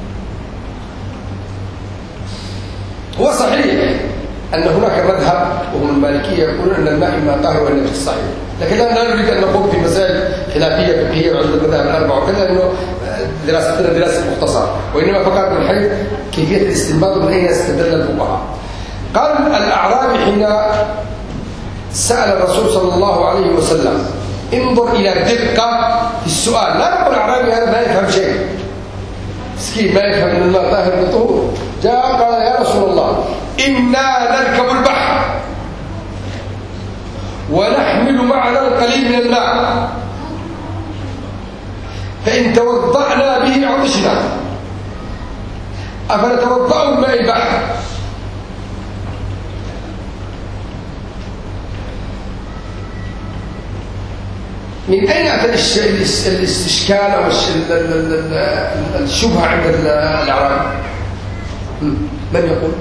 هو صحيح أن هناك مذهب وهم المالكية يقولون أن الماء إما طاهر وإما نجس، صحيح، لكن لا نريد أن نخوض في مسائل خلافية فقهية عند المذاهب الأربعة وكذا، إنه دراستنا دراسة مختصرة، وإنما فقط من حيث كيفية الاستنباط من أين استدل الفقهاء. قال الأعرابي حين سأل الرسول صلى الله عليه وسلم انظر إلى دقة في السؤال، لا نقول الأعرابي هذا ما يفهم شيء مسكين ما يفهم أن الماء طاهر بطهور، جاء قال يا رسول الله إنا نركب البحر ونحمل معنا القليل من الماء، فإن توضأنا به عطشنا، أفنتوضأ بماء البحر؟ من أين أتى الاستشكال أو الشبهة عند الأعرابي؟ من يقول؟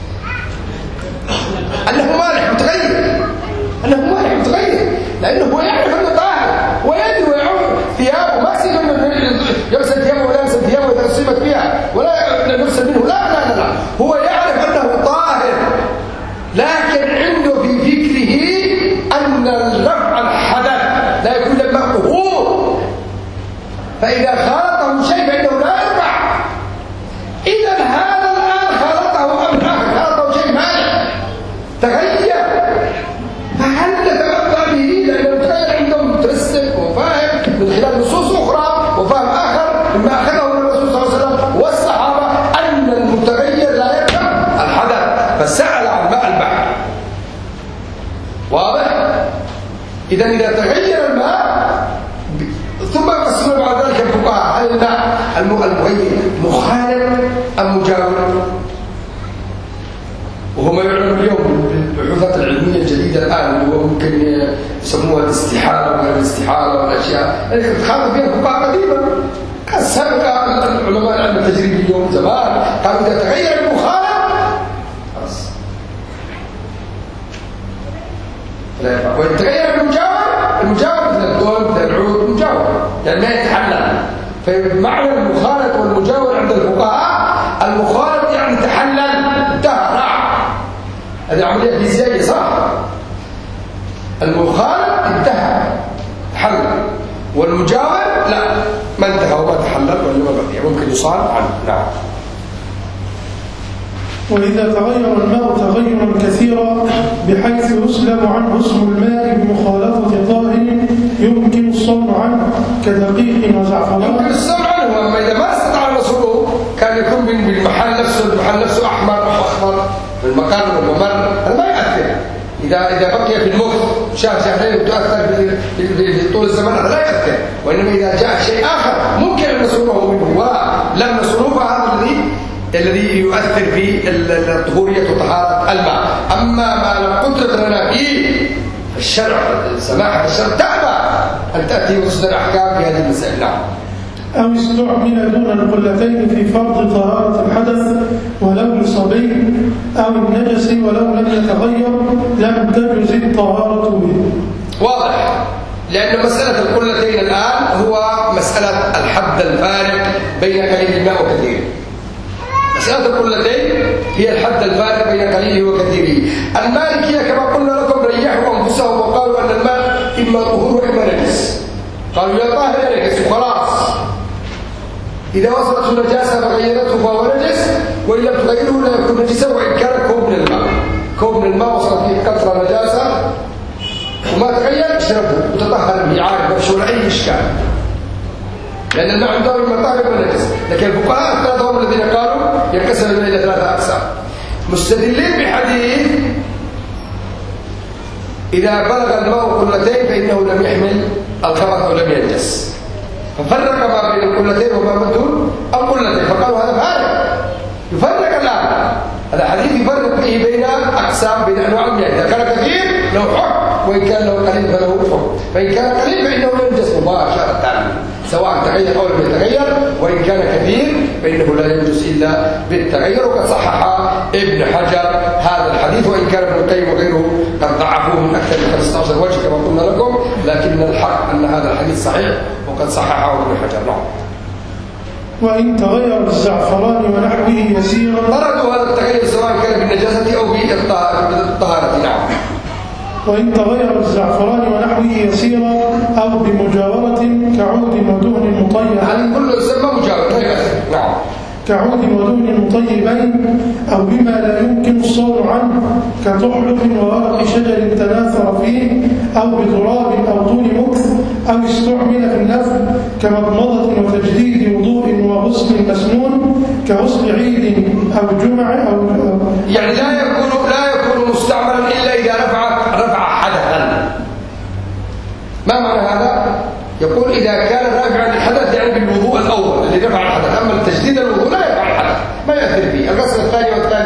أنه مالح متغير، أنه مالح متغير، لأنه هو يعرف أنه طاهر ويدري ويعوم ثيابه، ما يصير أنه يغسل ثيابه ولا يغسل ثيابه إذا أصيبت فيها ولا يغسل منه، لا، هو يعرف أنه طاهر، لكن عنده في فكره أن الرفع الحدث لا يكون لما طهور، فإذا خالطه شيء فإنه لا يرفع. إذا هذا الآن خالطه أمر آخر، خالطه شيء مالح تغير، فهل نتوقع به؟ لأنه متغير عنده مترسم وفاهم من خلال نصوص أخرى وفهم آخر مما أخذه من الرسول صلى الله عليه وسلم والصحابة أن المتغير لا يرفع الحدث، فسأل عن ماء البحر. واضح؟ إذا تغير الماء ثم يقسمون بعد ذلك الفقهاء هل الماء المغير مخالف أم مجاور؟ وهو ما يعلم اليوم بالبحوثات العلمية الجديدة الآن اللي هو ممكن يسموها الاستحالة وغير الاستحالة والأشياء اللي تخالف فيها الفقهاء قديما. كان سابق علماء العلم التجريبي اليوم زمان قالوا إذا تغير المخالف خلاص لا ينفع، وإن تغير المجاور مثل الدول مثل العود مجاور يعني ما يتحلل. فمعنى المخالف والمجاور عند الفقهاء المخالف يعني تحلل انتهى راح، هذه عملية فيزيائية صح؟ المخالف انتهى تحلل، والمجاور لا ما انتهى وما تحلل ولا ما بقي ممكن يصال عنه. نعم. وإذا تغير الماء تغيرا كثيرا بحيث يسلب عنه اسم الماء بمخالطة طاهر يمكن الصون عنه كدقيق وزعفران. يمكن الصون عنه، أما إذا ما استطاع الوصول كان يكون بالمحل نفسه، المحل نفسه أحمر أو أخضر بالمكان والممر، هذا ما يأثر. إذا بقي في المخ شهرين وتؤثر في طول الزمن هذا لا يأثر. وإنما إذا جاء شيء آخر ممكن أن نصرفه منه ولم نصرفه، هذا الذي يؤثر في الطهورية وطهارة الماء. أما ما لم قدرة لنا فيه الشرع سماحة الشرع تأبى أن تأتي وتصدر أحكام في هذه المسائل. نعم. أو استعمل دون القلتين في فرض طهارة الحدث ولو لصبي أو النجس ولو لم يتغير لم تجز الطهارة به. واضح، لأن مسألة القلتين الآن هو مسألة الحد الفارق بين قليل الماء وكثيره. مسألة القلتين هي الحد الفارق بين قليله وكثيره. المالكية كما قلنا لكم ريحوا أنفسهم وقالوا أن الماء إما طهور وإما نجس، قالوا يا طاهر يا نجس وخلاص. إذا وصلت النجاسة فغيرته فهو نجس، وإن لم تغيره لا يكون نجسا وإن كان كوب من الماء وصلت فيه قطرة نجاسة وما تغير اشربه وتطهر به عارف مفيش ولا أي إشكال، لأن الماء عندهم إما طاهر وإما نجس. لكن الفقهاء الثلاثة هم الذين قالوا ينقسم إلى ثلاثة أقسام، مستدلين بحديث إذا بلغ الماء قلتين فإنه لم يحمل الخبث ولم ينجس، ففرق ما بين القلتين وما دون القلتين، فقالوا هذا فارق يفرق الآن. هذا حديث يفرق به بين أقسام بين أنواع المياه، إذا كان كثير له حكم وإن كان له قليل فله حكم، فإن كان قليل فإنه ينجس مباشرة سواء تغير أو لم يتغير، وإن كان كثير فإنه لا ينجس إلا بالتغير. وقد صحح ابن حجر هذا الحديث، وإن كان ابن القيم وغيره قد ضعفوه من أكثر من 15 وجه كما قلنا لكم، لكن الحق أن هذا الحديث صحيح وقد صححه ابن حجر. نعم. وإن تغير الزعفران ونحوه يسيرا طردوا هذا التغير سواء كان بالنجاسة أو بالطهارة. نعم. وإن تغير الزعفران ونحوه يسيرا أو بمجاورة كعود ودهن مطيب، هذا كله يسمى مجاورة. نعم. كعود ودهن مطيبين أو بما لا يمكن الصون عنه كطحلب وورق شجر تناثر فيه أو بتراب أو طول مكث أو استعمل في النفل كمضمضة وتجديد وضوء وغسل مسنون كغسل عيد أو جمع أو يعني لا يكون مستعملا إلا إذا رفع حدثا. ما معنى هذا؟ يقول إذا كان رافعا للحدث يعني بالوضوء الأول الذي رفع الحدث، أما التجديد الوضوء لا يرفع الحدث ما يأثر فيه. الغسل الثاني والثالثة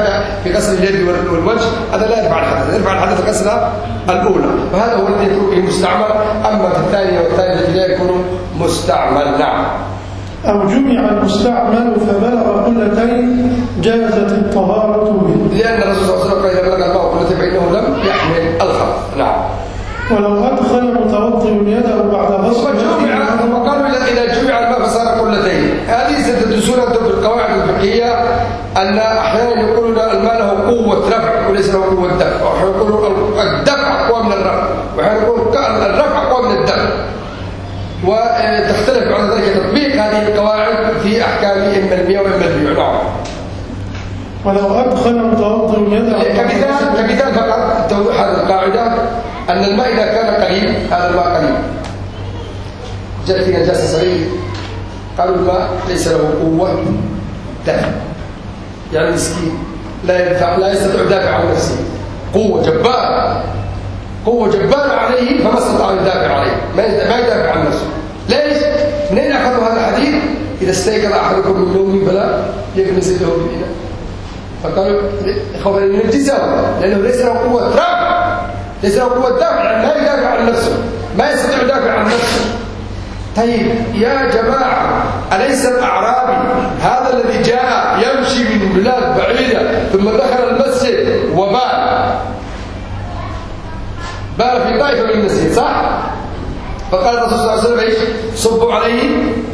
في غسل اليد والوجه هذا لا يرفع الحدث، يرفع الحدث الغسلة الأولى، فهذا هو الذي يكون به مستعمل. أما في الثانية والثالثة لا يكون مستعمل. نعم. أو جمع المستعمل فبلغ قلتين جازت الطهارة به، لأن الرسول صلى الله عليه وسلم قال إذا بلغ الماء قلتين فإنه لم يحمل الخبث. نعم. ولو أدخل متوضئ يده بعد غسل ثم قالوا إذا جمع الماء فصار قلتين. هذه ستدرسون أنتم في القواعد الفقهية أن أحيانا يقولون الماء له قوة رفع وليس له قوة دفع، وأحيانا يقولون الدفع أقوى من الرفع، وأحيانا يقولون الرفع أقوى من الدفع، وتختلف بعد ذلك تطبيق هذه القواعد في أحكام إما المياه وإما البيوع. نعم. ولو أدخل متوضئ يده كمثال فقط توضيح هذه القاعدة أن الماء إذا كان قليل، هذا الماء قليل جاء في نجاسة صغيرة، قالوا الماء ليس له قوة دافع، يعني مسكين لا يدفع، لا يستطيع دافع عن نفسه، قوة جبارة عليه فما استطاع يدافع عليه، ما يدافع عن نفسه. ليش؟ منين أخذوا هذا الحديث؟ إذا استيقظ أحدكم من نومه فلا يغمس يده بالإناء، فقالوا خوفا من الجزاء، لأنه ليس له قوة رفع، ليس له قوة دافع، يعني ما يدافع عن نفسه، ما يستطيع يدافع عن نفسه. طيب يا جماعة، أليس الأعرابي هذا الذي جاء يمشي من بلاد بعيدة ثم دخل المسجد بال في طائفة من المسجد، صح؟ فقال الرسول صلى الله عليه وسلم ايش؟ صبوا عليه.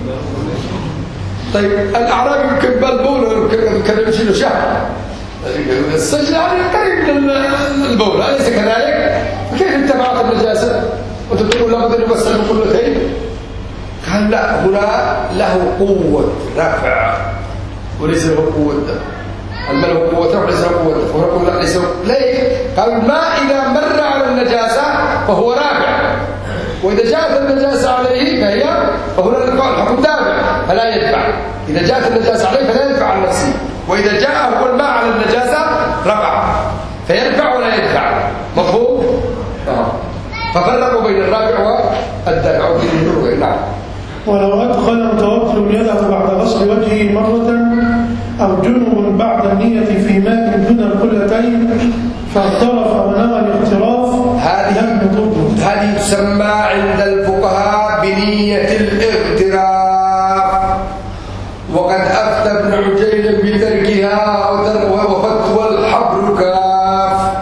طيب الأعرابي يمكن بالبول كان يمشي له شهر، السجن يعني قريب من البول، أليس كذلك؟ فكيف انتفعت النجاسة؟ وأنت تقول لابد أن يغسل بقلتين؟ قال لا، هنا له قوة رفع وليس له قوة دفع. الماء له قوة رفع وليس له قوة دفع، وهنا قلنا ليس له. ليه؟ قال الماء إذا مر على النجاسة فهو رافع، وإذا جاءت النجاسة عليه فهنا الحكم دافع فلا يدفع. إذا جاءت النجاسة عليه فلا يدفع عن نفسه، وإذا جاء هو الماء على النجاسة رفع فيدفع ولا يدفع. مفهوم؟ ففرقوا بين الرافع والدافع وبين الدروع. نعم. ولو أدخل متوضئ يده بعد غسل وجهه مرة أو جنب بعد النية في ماء دون القلتين فاغترف ونوى الاغتراف لم يضره. هذه تسمى عند الفقهاء بنية الاغتراف، وقد أفتى ابن عجيل بتركها وفتوى الحبر كاف.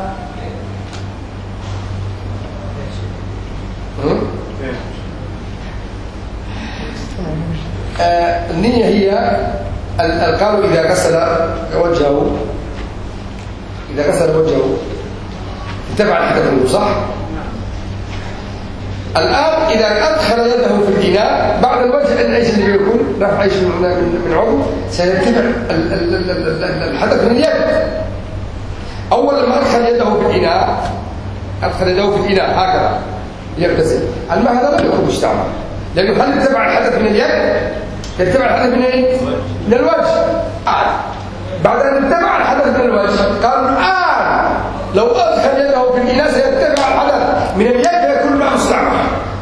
النية هي قالوا إذا غسل وجهه اتبع الحدث منه، صح؟ الآن إذا أدخل يده في الإناء بعد الوجه أن ايش اللي بيكون؟ رفع ايش من عضو سيتبع الحدث من اليد. أول ما أدخل يده في الإناء هكذا يغتسل، الماء هذا لم يكن مستعمل، لأنه هل يتبع الحدث من اليد؟ يتبع الحدث من ايه؟ من الوجه. بعد أن اتبع الحدث من الوجه قالوا الآن لو أدخل يده في الإناء سيتبع الحدث من اليد فيكون الماء مستعمل.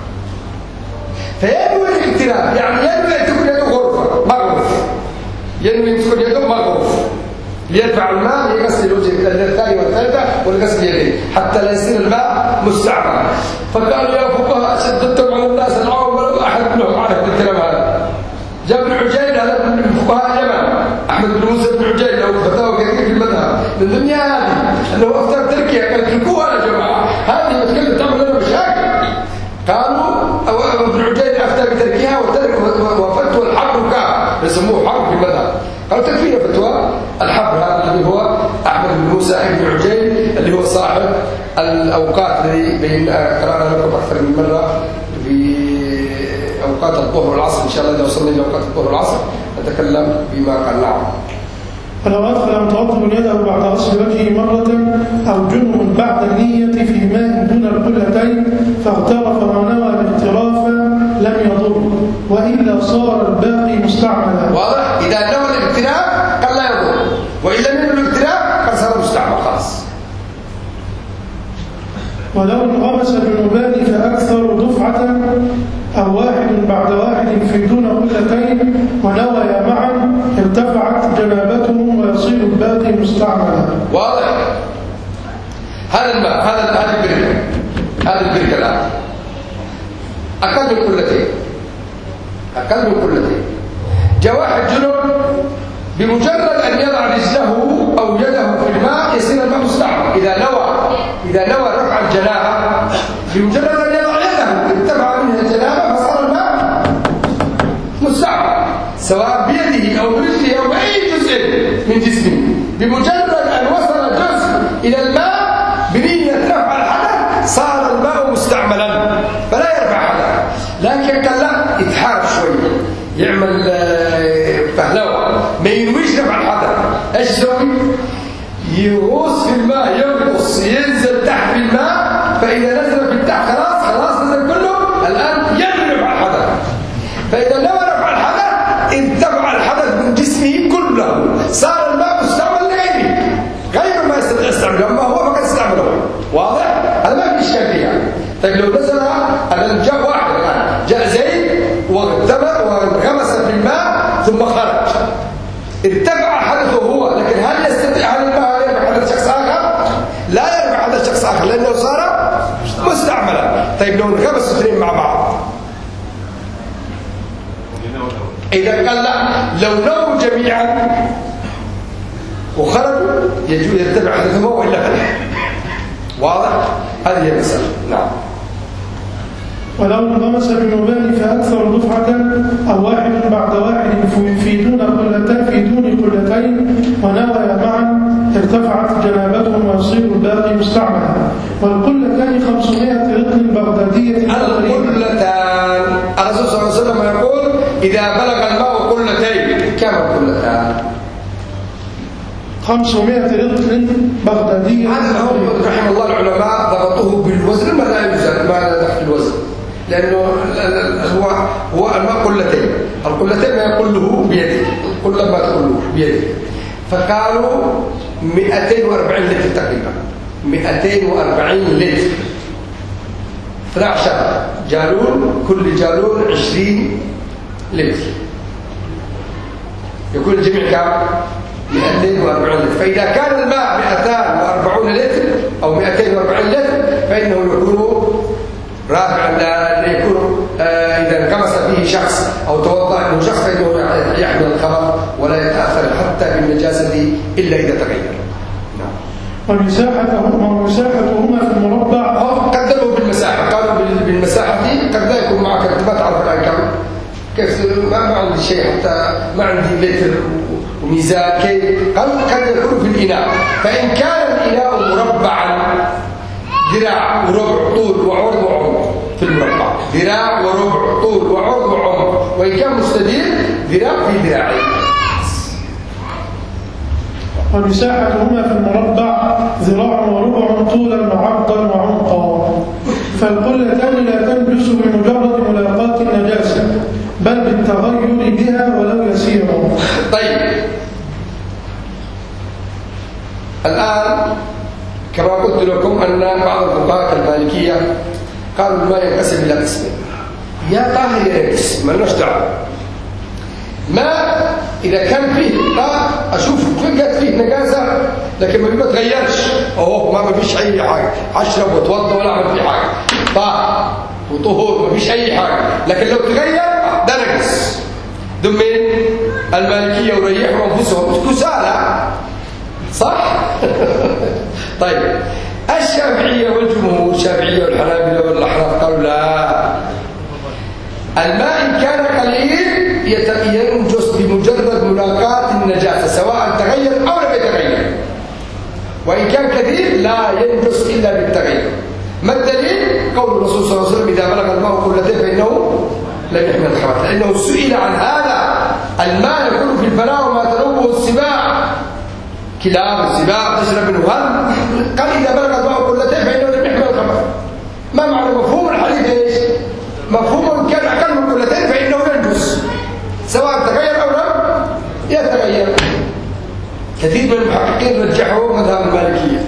فينوي الاغتراف، يعني ينوي أن تكون يده غرفة مغرف، ينوي أن تكون يده مغرف ليدفع الماء ليغسل وجه الثاني والثالثة ولغسل يديه حتى لا يصير الماء مستعمل. فقالوا يا فقهاء شددتم على الناس العوام ولو أحد منهم عرف الكلام هذا. جاء ابن عجيل هذا من فقهاء اليمن، أحمد بن موسى بن عجيل له فتاوى كثير في المذهب، من ضمنها هذه أنه أفتى تركيا قال اتركوها يا جماعة، هذه مسألة تعمل لنا مشاكل. قالوا ابن عجيل أفتى بتركها وفتوى الحبر كاف، يسموه حبر في المذهب. قالوا تكفينا فتوى الحبر هذا الذي هو أحمد بن موسى بن عجيل اللي هو صاحب الأوقات الذي قرأنا لكم أكثر من مرة في أوقات الظهر والعصر. إن شاء الله إذا وصلنا إلى أوقات الظهر والعصر نتكلم بما قال. نعم. فلو أدخل متوضئ يده بعد غسل وجهه مرة أو جنب بعد النية في ماء دون القلتين فاغترف ونوى الاغتراف لم يضر، وإلا صار الباقي مستعملا. واضح؟ إذا نوى الاغتراف قال لا يضر، وإن لم ينوي الاغتراف قال صار مستعمل خلاص. ولو انغمس جنوبان فأكثر دفعة أو واحد بعد واحد في دون قلتين ونويا معا ارتفعت جنابتهم ويصير الباقي الباقي مستعملا. واضح؟ هذا الماء، هذه البركة الآن أقل من كلتين. جاء واحد جنب، بمجرد أن يضع رجله أو يده في الماء يصير الماء مستعمل. إذا نوى رفع الجنابة، بمجرد أن يضع يده ارتفع منها الجنابة فصار الماء مستعمل، سواء بيده أو برجله أو بأي جزء من جسمه. بمجرد أن وصل جزء إلى الماء بنية رفع الحدث صار الماء مستعملا فلا يرفع حدث. لكن كان لا يتحارب شوية، يعمل فهلوة، ما ينويش رفع الحدث. ايش يسوي؟ يغوص في الماء، ينقص، ينزل تحت في الماء، فإذا نزل في التحت خلاص نزل كله، الآن ينوي رفع الحدث. فإذا نوى رفع الحدث ارتفع الحدث من جسمه كله، صار الماء مستعمل لغيره، غير ما يستطيع يستعمله، أما هو فقد استعمله. واضح؟ هذا ما في إشكال فيها. طيب لو نزل هذا جاء واحد الآن، جاء زيد وانغمس في الماء ثم خرج، ارتفع حدثه هو، لكن هل يستطيع هذا الماء يرفع حدث شخص آخر؟ لا يرفع حدث شخص آخر لأنه صار مستعملا. طيب لو انغمس اثنين مع بعض، إذا قال لا، لو نووا جميعا وخرجوا يجوز يرتفع حدثه وإلا فلا. واضح؟ هذه هي المسألة. نعم. ولو انغمس بمبالغ فأكثر دفعة أو واحد بعد واحد في دون قلتين ونوى معا ارتفعت جنابتهم ويصير الباقي مستعملا. والقلتان 500 رطل بغدادية. القلتان الرسول صلى الله عليه وسلم يقول إذا بلغ الماء قلتين. كم القلتان؟ 500 رطل بغدادية. هذا هو رحمه الله العلماء ضبطوه بالوزن، ما لا يوزن، ما لا تحت الوزن، لأنه هو الماء قلتين. القلتين ما يقله بيده، القلة ما تقله بيده، فقالوا 240 لتر تقريبا، 240 لتر، 12 جالون، كل جالون 20 لتر، يكون الجميع كم؟ 240 لتر. فإذا كان الماء 240 لتر أو 240 لتر فإنه يكون رافعا، يكون إذا انغمس فيه شخص أو توضأ منه شخص فإنه يحمل الخبر ولا يتأثر حتى بالنجاسة إلا إذا تغير. ومساحتهما في المربع. قدموا بالمساحة، قالوا بالمساحة دي قد لا يكون معك، ما تعرف الآن كم، كيف ما عندي شيء، حتى ما عندي لتر وميزان كيف، قالوا قد يكون في الإناء. فإن كان الإناء مربعا ذراع وربع طول وعرض وعمق في المربع، ذراع وربع طول وعرض وعمق، وإن كان مستدير ذراع في ذراعين. ومساحتهما في المربع ذراع وربع طولا وعرضا وعمقا. فالقلتان لا تنجس بمجرد ملاقاة النجاسة بل بالتغير بها ولو يسيرا. طيب الآن كما قلت لكم أن بعض الفقهاء المالكية قالوا الماء ينقسم إلى قسمين، يا طاهر يا نجس، ما لناش دعوة. ماء إذا كان فيه أشوف فقط فيه نجاسة لكن ما بيتغيرش، ما فيش أي حاجة، أشرب وأتوضأ ولا أعمل فيه حاجة، طاهر وطهور ما فيش أي حاجة، لكن لو تغير ده نجس. دول مين؟ المالكية وريحوا أنفسهم كسالى، صح؟ طيب الشافعية والجمهور، الشافعية والحنابلة والأحناف قالوا لا، الماء إن كان قليل ينجس بمجرد ملاقاة النجاسة سواء تغير أو لم يتغير، وإن كان كثير لا ينجس إلا بالتغير. ما الدليل؟ قول الرسول صلى الله عليه وسلم إذا بلغ الماء قلتين فإنه لم يحمل الخبث، لأنه سئل عن هذا. الماء يكون في الفلاة وما تنوبه السباع، كلاب السباع تشرب منه، قال إذا بلغ الماء قلتين فإنه لم يحمل الخبث. ما معنى مفهوم الحديث ايش؟ مفهوم إن كان أقل من قلتين فإنه ينجس سواء تغير أو لم يتغير. كثير من المحققين رجحوا مذهب المالكية،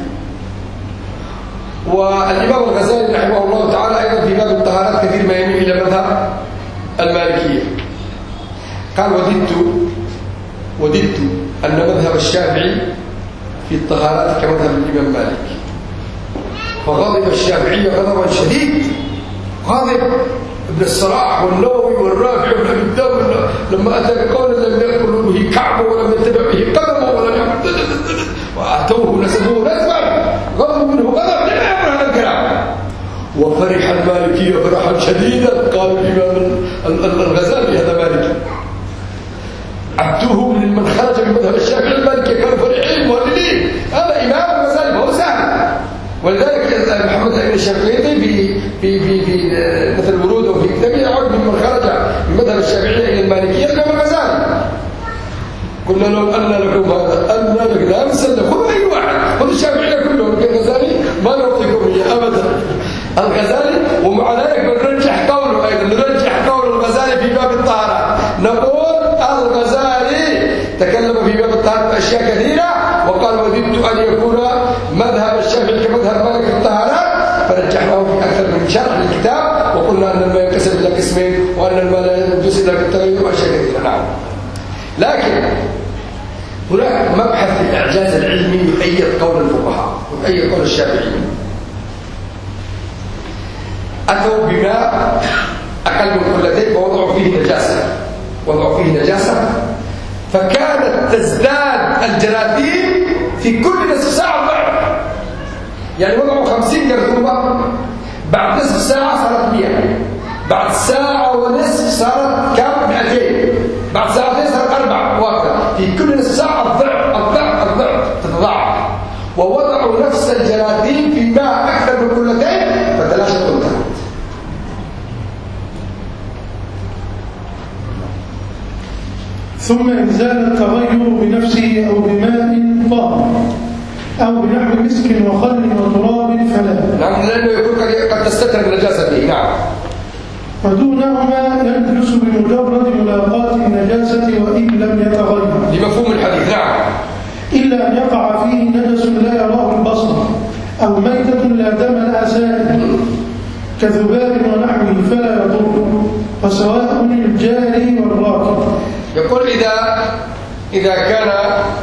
والإمام الغزالي رحمه الله تعالى أيضا في باب الطهارات كثير ما يميل إلى مذهب المالكية. قال وددت أن مذهب الشافعي في الطهارات كمذهب الإمام مالك. فغضب الشافعي غضبا شديد، غضب ابن الصلاح والنووي والرافع وابن ابي الدولة لما اتى بقول لم يأكل به كعبه ولم يتبع به قدمه ولم يعبد واتوه نسبوه نسبا، غضب منه غضب لم يأمر هذا الكلام. وفرح المالكية فرحا شديدا، قال الإمام الغزالي هذا مالكي عبدوه من خرج من مذهب الشافعي المالكي كانوا فرحين مهللين، هذا إمام الغزالي فهو سهل. ولذلك محمد بن الشنقيطي في مثل الورود وفي كتابه يعود ممن خرج من مذهب الشافعية إلى المالكية الإمام الغزالي. قلنا لهم أن لكم هذا، أن لك لا نسلم، خذوا أي واحد، خذوا الشافعية كلهم، الغزالي ما نعطيكم إياه أبدا. الغزالي ومع ذلك بنرجح قوله أيضا، نرجح قول الغزالي في باب الطهارة، نقول الغزالي تكلم في باب الطهارة بأشياء كثيرة وقال وددت أن يكون مذهب الشافعي كمذهب مالك في الطهارة، فرجحناه في أكثر من شرح للكتاب وقلنا أن الماء ينقسم إلى قسمين وأن الماء لا يجوز إلا بالتغير وأشياء كثيرة. نعم. لكن هناك مبحث في الإعجاز العلمي يؤيد قول الفقهاء ويؤيد قول الشافعي. أتوا بماء أقل من قلتين فوضعوا فيه نجاسة، فكانت تزداد الجراثيم في كل نصف ساعة ضعف. يعني وضعوا 50 جرثومة، بعد نصف ساعة صارت 100، بعد ساعة ونصف صارت كم؟ 200، بعد ساعتين صارت 4 وهكذا، في كل نصف ساعة الضعف تتضاعف. ووضعوا نفس الجراثيم في ماء أكثر من قلتين فتلاشت وانتهت. ثم إنزال التغير بنفسه أو بماء طاهر أو بنحو مسك وخل وتراب فلا. نعم، لأنه يكون قد تستتر النجاسة به. نعم. ودونهما يجلس بمجرد ملاقاة النجاسة وإن لم يتغير. لمفهوم الحديث. نعم. إلا أن يقع فيه نجس لا يراه البصر أو ميتة لا دم لها سائل كذباب ونحوه فلا يضر، وسواء الجاري والراكب. يقول إذا كان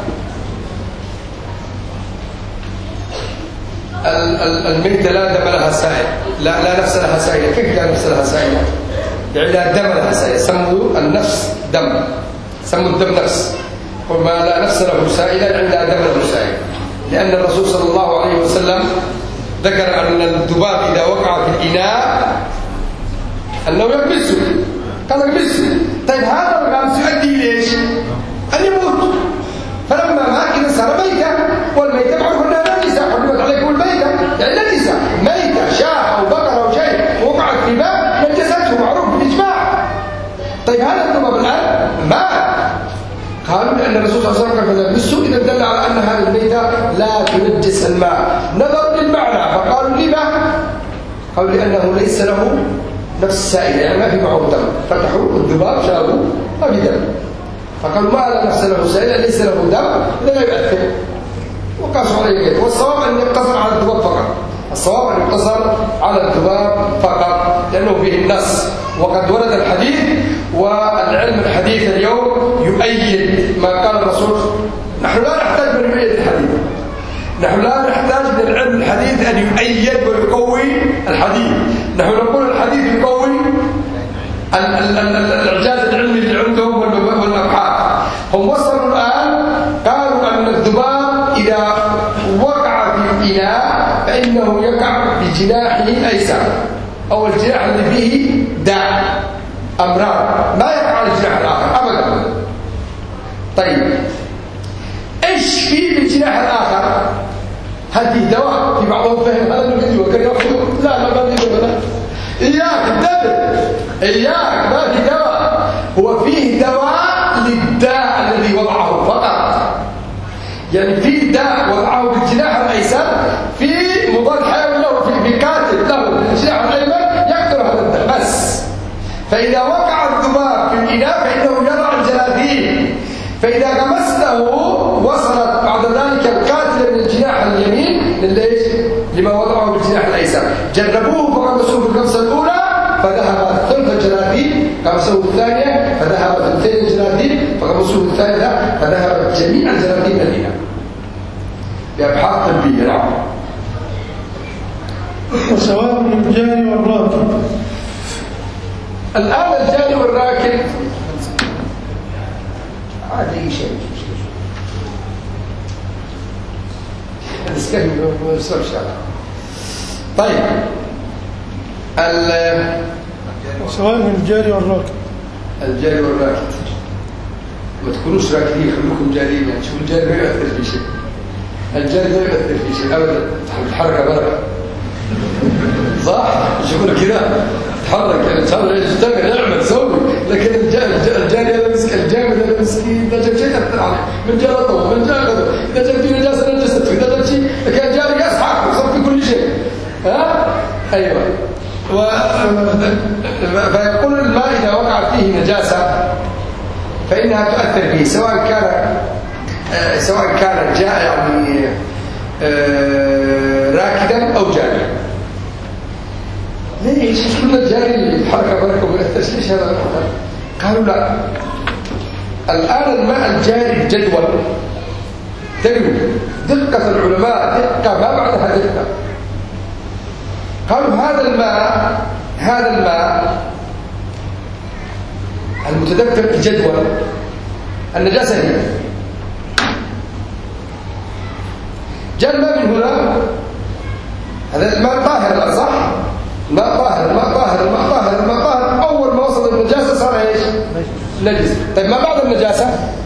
الميتة لا دم لها سائل، لا نفس لها سائلة. كيف لا نفس لها سائلة؟ يعني لا دم لها سائلة، سموا النفس دم، سموا الدم نفس، وما لا نفس له سائلة يعني لا دم له سائلة. لأن الرسول صلى الله عليه وسلم ذكر أن الذباب إذا وقع في الإناء أنه يغمسه، قال يغمسه. طيب هذا الغمس يؤدي إليش؟ أن يموت. فلما مات إذا صار ميتة، والميتة معروف أنها نجسة، حرمت عليكم الميتة يعني نجسة، ميتة شاة أو بقرة أو شيء وقعت في ماء نجسته معروف بالإجماع. طيب هذا الذباب الآن مات، قالوا لأن الرسول صلى الله عليه وسلم قال يغمسه، إذا دل على أن هذه الميتة لا تنجس الماء. نظروا للمعنى فقالوا لما؟ قالوا لأنه ليس له نفس سائلة، يعني ما في معه دم، فتحوا الذباب شابوا ما في دم، فقالوا ما لا نفس له سائلة ليس له دم لا يؤثر، وقاسوا عليه كده. والصواب أن يقتصر على الذباب فقط، الصواب أن يقتصر على الذباب فقط لأنه فيه النص. وقد ورد الحديث، والعلم الحديث اليوم يؤيد ما قال الرسول. نحن لا نحتاج من يؤيد الحديث، نحن لا نحتاج من العلم الحديث أن يؤيد ويقوي الحديث. نحن نقول الحديث يقوي الإعجاز العلمي اللي عندهم والأبحاث. هم وصلوا الآن قالوا أن الذباب إذا وقع في الإناء فإنه يقع بجناحه الأيسر أو الجناح اللي فيه داء أمراض، ما يقع على الجناح الآخر أبدا. طيب إيش فيه بالجناح الآخر؟ هل فيه دواء؟ في بعضهم فهم هذا الفيديو وكان يقول لا ما في دواء، إياك انتبه، إياك ما في دواء، هو فيه دواء للداء الذي وضعه فقط. يعني فيه داء وضعه بالجناح الأيسر، في مضاد حيوي له، في قاتل له بالجناح الأيمن يقتل هذا الداء بس. فإذا وقع الذباب في الإناء فإنه يضع الجراثيم، فإذا غمسته وصلت بعد ذلك القاتل من الجناح اليمين ليش؟ لما وضعه بالجناح الأيسر. جربوه فغمسوه في الغمسة الأولى فذهب ثلث الجراثيم، غمسوه الثانية فذهب ثلث الجراثيم، فغمسوه الثالثة فذهبت جميع الجراثيم من الإناء. بأبحاث طبية. نعم. وسواء الجاري والراكب. الآن الجاري والراكب هذا أي شيء نسكن ونسوي شغله. طيب سواء الجاري والراكب. الجاري والراكب ما تكونوش راكبين، خلوكم جاريين. يعني شوف الجاري ما يؤثر في شيء، الجاري لا يؤثر في شيء ابدا. الحركه بركه صح، مش يقول كذا تحرك يعني تشتغل اعمل سوي. لكن الجاري هذا مسكين، الجامد هذا مسكين، اذا جاب شيء تاثر عليه، من جاء طوب من جاء غدو، اذا جاب فيه نجاسه نجست فيه، اذا جاب شيء كان جاري يسحق ويصب في كل شيء. ها ايوه. فيقول الماء اذا وقع فيه نجاسه فانها تؤثر فيه، سواء كان جاء يعني راكدا او جاريا. ليش كل الجاري الحركه بركه وما يؤثرش؟ ليش هذا الأمر؟ قالوا لا، الان الماء الجاري الجدول تجد دقه العلماء، دقه ما بعدها دقه. قالوا هذا الماء المتدفق في جدول النجاسه هي جاء الماء من هنا، هذا الماء طاهر صح؟ الماء طاهر اول ما وصل النجاسه صار ايش؟ نجس. طيب ما بعد النجاسه؟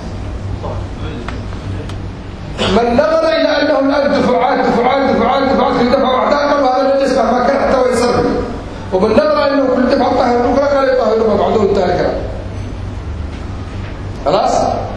من نظر الى انه الان دفعات في دفعه واحده قالوا هذا نجس مهما كان حتى ويصرف، ومن نظر انه كل دفعه طاهر الاخرى قال يطهر ما بعده، انتهى الكلام. خلاص؟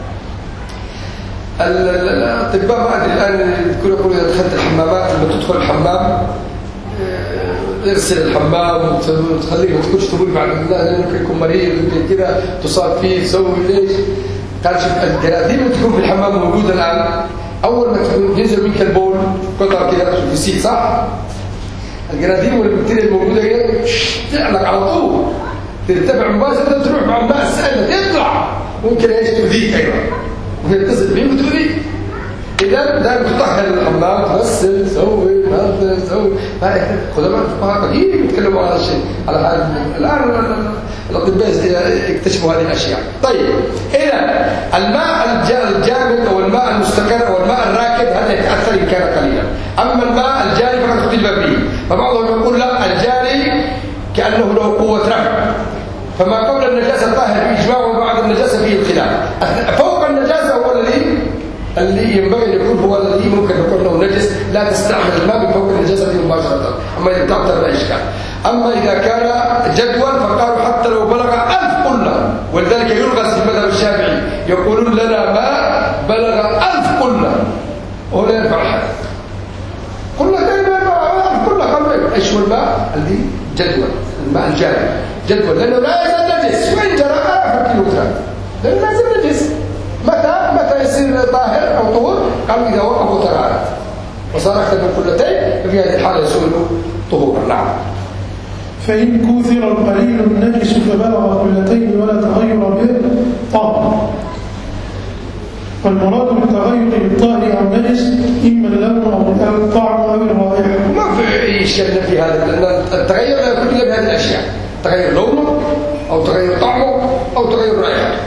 الاطباء ما ادري الان يقولوا اذا دخلت الحمامات، لما تدخل الحمام ارسل الحمام وتخليك ما تكونش تقول بعد الله لانه يكون مريض كذا تصاب فيه تسوي ليش؟ قال شوف الجراثيم اللي تكون في الحمام موجوده الان، اول ما ينزل منك البول قطر كذا في السيل صح؟ الجراثيم والبكتيريا الموجوده هي تعلق على طول، ترتفع مباشره تروح مع الماء السائل تطلع، ممكن ايش تؤذيك ايضا ويتصل بيه وتؤذيك. إذا دائما تطهر الحمام، تغسل، تسوي، خدماء الفقهاء قديم يتكلموا على هذا الشيء، على هذا الآن الأطباء يكتشفوا هذه الأشياء. طيب إذا الماء الجامد أو الماء المستقر أو الماء الراكد هذا يتأثر إن كان قليلا، أما الماء الجاري فقد اختلف فيه، فبعضهم يقول لا الجاري كأنه له قوة رفع، فما قبل النجاسة طاهر بإجماع وبعد النجاسة فيه الخلاف. فوق النجاسة هو اللي ينبغي أن يكون هو الذي ممكن يكون له نجس، لا تستعمل الماء من فوق النجاسة مباشرة، أما إذا تعتبر لا إشكال. أما إذا كان جدول فقالوا حتى لو بلغ 1000 قلة، ولذلك يرغس في المذهب الشافعي يقولون لنا ماء بلغ 1000 قلة ولا ينفع الحدث. قلة دائما 1000 قلة، قالوا إيش هو الماء الذي جدول، الماء الجاري جدول، لأنه لا يزال نجس وإن جرى 1000 كيلوغرام، لأنه لا يزال نجس. متى يصير طاهر أو طهور؟ قالوا إذا وقف وتغيرت وصار أكثر من قلتين، ففي هذه الحالة يصير طهورا. نعم. فإن كثر القليل النجس فبلغ قلتين ولا تغير به طاهر. والمراد بالتغير بالطاهر أو النجس إما اللون أو الطعم أو الرائحة. ما في أي شيء في هذا، لأن التغير لا يكون إلا بهذه الأشياء، تغير لونه أو تغير طعمه أو تغير رائحته.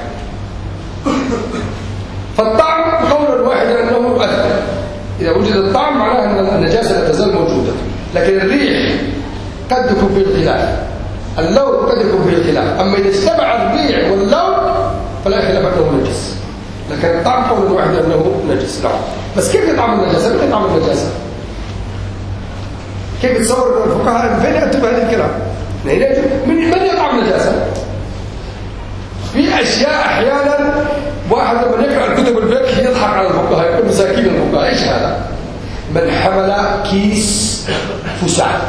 فالطعم قولا واحدا أنه مؤثر، إذا وجد الطعم معناه أن النجاسة لا تزال موجودة، لكن الريح قد يكون فيه الخلاف، اللون قد يكون فيه الخلاف. أما إذا اجتمع الريح واللون فلا خلاف أنه نجس، لكن الطعم قولا واحدا أنه نجس. نعم. بس كيف يطعم النجاسة؟ من يطعم النجاسة؟ كيف تصور الفقهاء فين يأتوا بهذا الكلام؟ من يطعم النجاسة؟ في أشياء أحيانا واحد لما يقرأ الكتب الفقه يضحك على الفقهاء، يقول مساكين الفقهاء. إيش هذا؟ من حمل كيس فساء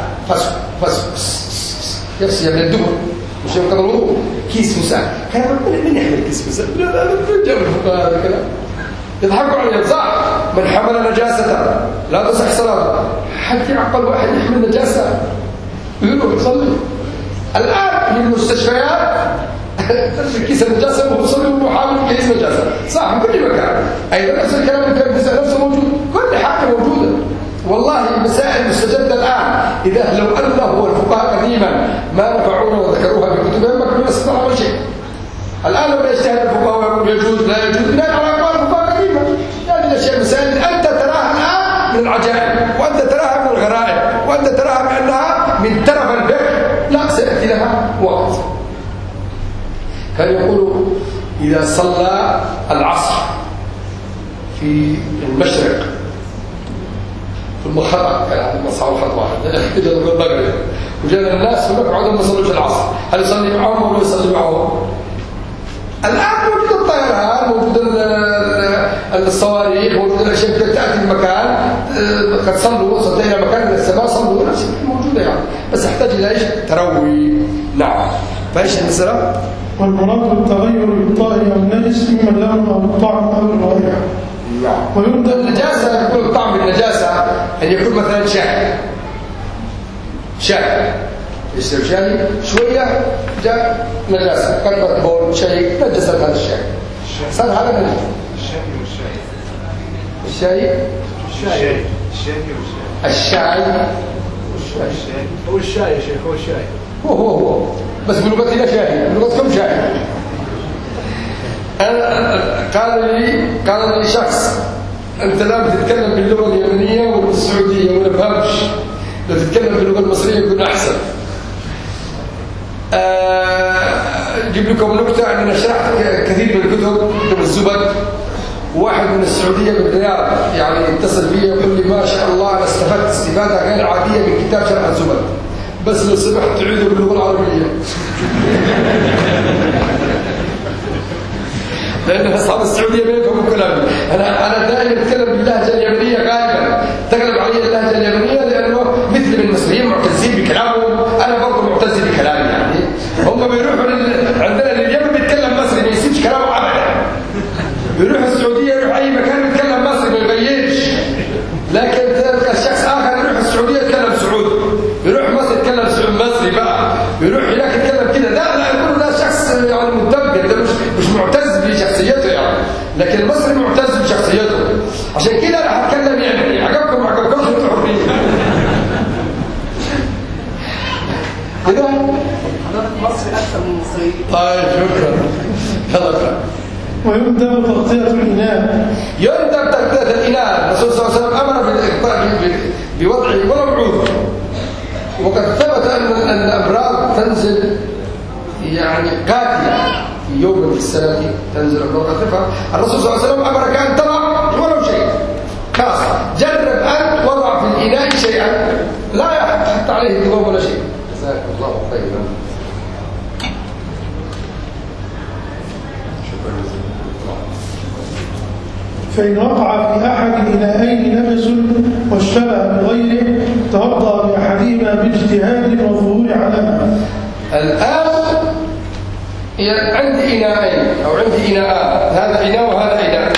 يفسي من الدبر مش يمكن الوضوء، كيس فساء، كان من يحمل كيس فساء؟ لا جاب الفقهاء هذا الكلام يضحكوا عليه. صح، من حمل نجاسة لا تصح صلاته. حتى عقل واحد يحمل نجاسة يروح يصلي. الآن في المستشفيات كيس النجاسة وصلي وحامل كيس نجاسة صح من كل مكان. أيضا نفس الكلام كان نفسه موجود، كل حاجة موجودة. والله المسائل مستجدة الآن. إذا لو أنه الفقهاء قديما ما نفعونا وذكروها في كتبهم ما كنا نستطيع ولا شيء. الآن لما يجتهد الفقهاء ويقول يجوز لا يجوز بناء على أقوال الفقهاء قديما. يعني الأشياء مسائل أنت تراها الآن من العجائب، وأنت تراها من الغرائب، وأنت تراها بأنها من ترف الفقه. لا، سيأتي لها وقت. كان يقول إذا صلى العصر في المشرق ثم خطأ، كان عند المصعب خط واحد إذا نقول المغرب وجاء الناس هناك عودوا ما يصلوش العصر، هل يصلي معهم ولا يصلي معهم؟ الآن موجود الطيران، موجود الصواريخ، موجود الأشياء تأتي المكان قد صلوا وصلت إلى مكان من السماء صلوا نفس موجودة يعني، بس يحتاج إلى إيش؟ تروي. نعم. فإيش المسألة؟ والمراد بالتغير بالطاهر أو النجس إما اللون أو الطعم أو الرائحة. ويبدأ النجاسة يكون الطعم بالنجاسة أن يكون مثلا شاي يشرب شاي شوية جاء نجاسة، قربت بول شيء نجست هذا الشاي صار هذا نجس. الشاي هو الشاي يا شيخ، هو الشاي هو بس بلغتنا شاي، بلغتكم شاي. قال لي شخص أنت لا بتتكلم باللغة اليمنية ولا السعودية ولا بفهمش، لو تتكلم باللغة المصرية يكون أحسن. أجيب لكم نكتة. أننا شرحت كثير من الكتب، كتب الزبد. واحد من السعودية بالرياض يعني اتصل بي يقول لي ما شاء الله أنا استفدت استفادة غير عادية من كتاب شرح الزبد، بس لو سمحت تعيده باللغة العربية. لأن أصحاب السعودية ما يفهموا كلامي. أنا دائما أتكلم باللهجة اليمنية غالبا، تغلب علي اللهجة اليمنية لأنه مثل من المصريين معتزين بكلامهم، أنا برضه معتز بكلامي. يعني هم بيروحوا عندنا اليمن بيتكلم مصري ما يسيبش كلامه أبدا، بيروح السعودية يروح أي مكان يتكلم مصري ما يغيرش. لكن تلقى الشخص آخر يروح السعودية يتكلم سعودي، يروح مصر يتكلم مصري بقى، يروح هناك يتكلم كده. لا يقول ده شخص يعني مدبر، ده مش معتز بشخصيته يعني، لكن المصري معتز بشخصيته. عشان كده انا هتكلم يعني عجبكم ما عجبكمش انتوا حرين. كده حضرتك مصري اكثر من المصريين. طيب شكرا. يلا. ويندب تغطية الإناء. يندب تغطية الإناء. الرسول صلى الله عليه وسلم أمر بوضع ولو عود. وقد ثبت أن الأمراض تنزل يعني قاتلة في يوم من السنة، تنزل الأمراض قاتلة. الرسول صلى الله عليه وسلم أمرك أن تضع ولو شيء. خلاص جرب أن وضع في الإناء شيئا لا يحط عليه الذباب ولا شيء. جزاك الله خيرا. فإن وقع في أحد الإناءين نجس واشتبه بغيره توضأ بأحدهما باجتهاد وظهور علامة. الآن عندي إناءين أو عندي إناءان، هذا إناء وهذا إناء،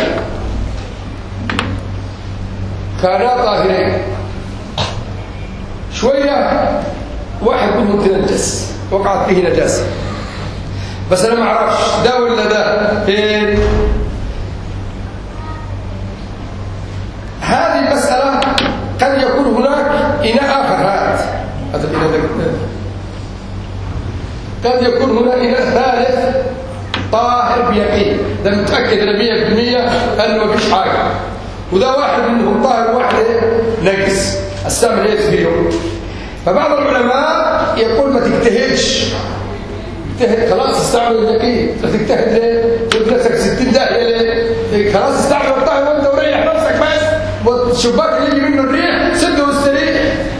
كانا طاهرين. شوية واحد منهم تنجس، وقعت فيه نجاسة، بس أنا ما أعرفش ده ولا ده فين. هذه المسألة قد يكون هناك إناء آخر، هذا الإناء قد يكون هناك إناء ثالث طاهر بيقين، ده متأكد 100% أنه ما فيش حاجة، وده واحد منهم طاهر واحد نجس استعمل ايه فيهم. فبعض العلماء يقول ما تجتهدش، اجتهد خلاص استعمل اليقين، تجتهد ليه؟ تقول نفسك 60 داهية ليه؟ خلاص استعمل الطاهر وانت وريح نفسك بس، والشباك اللي يجي منه الريح سده واستريح.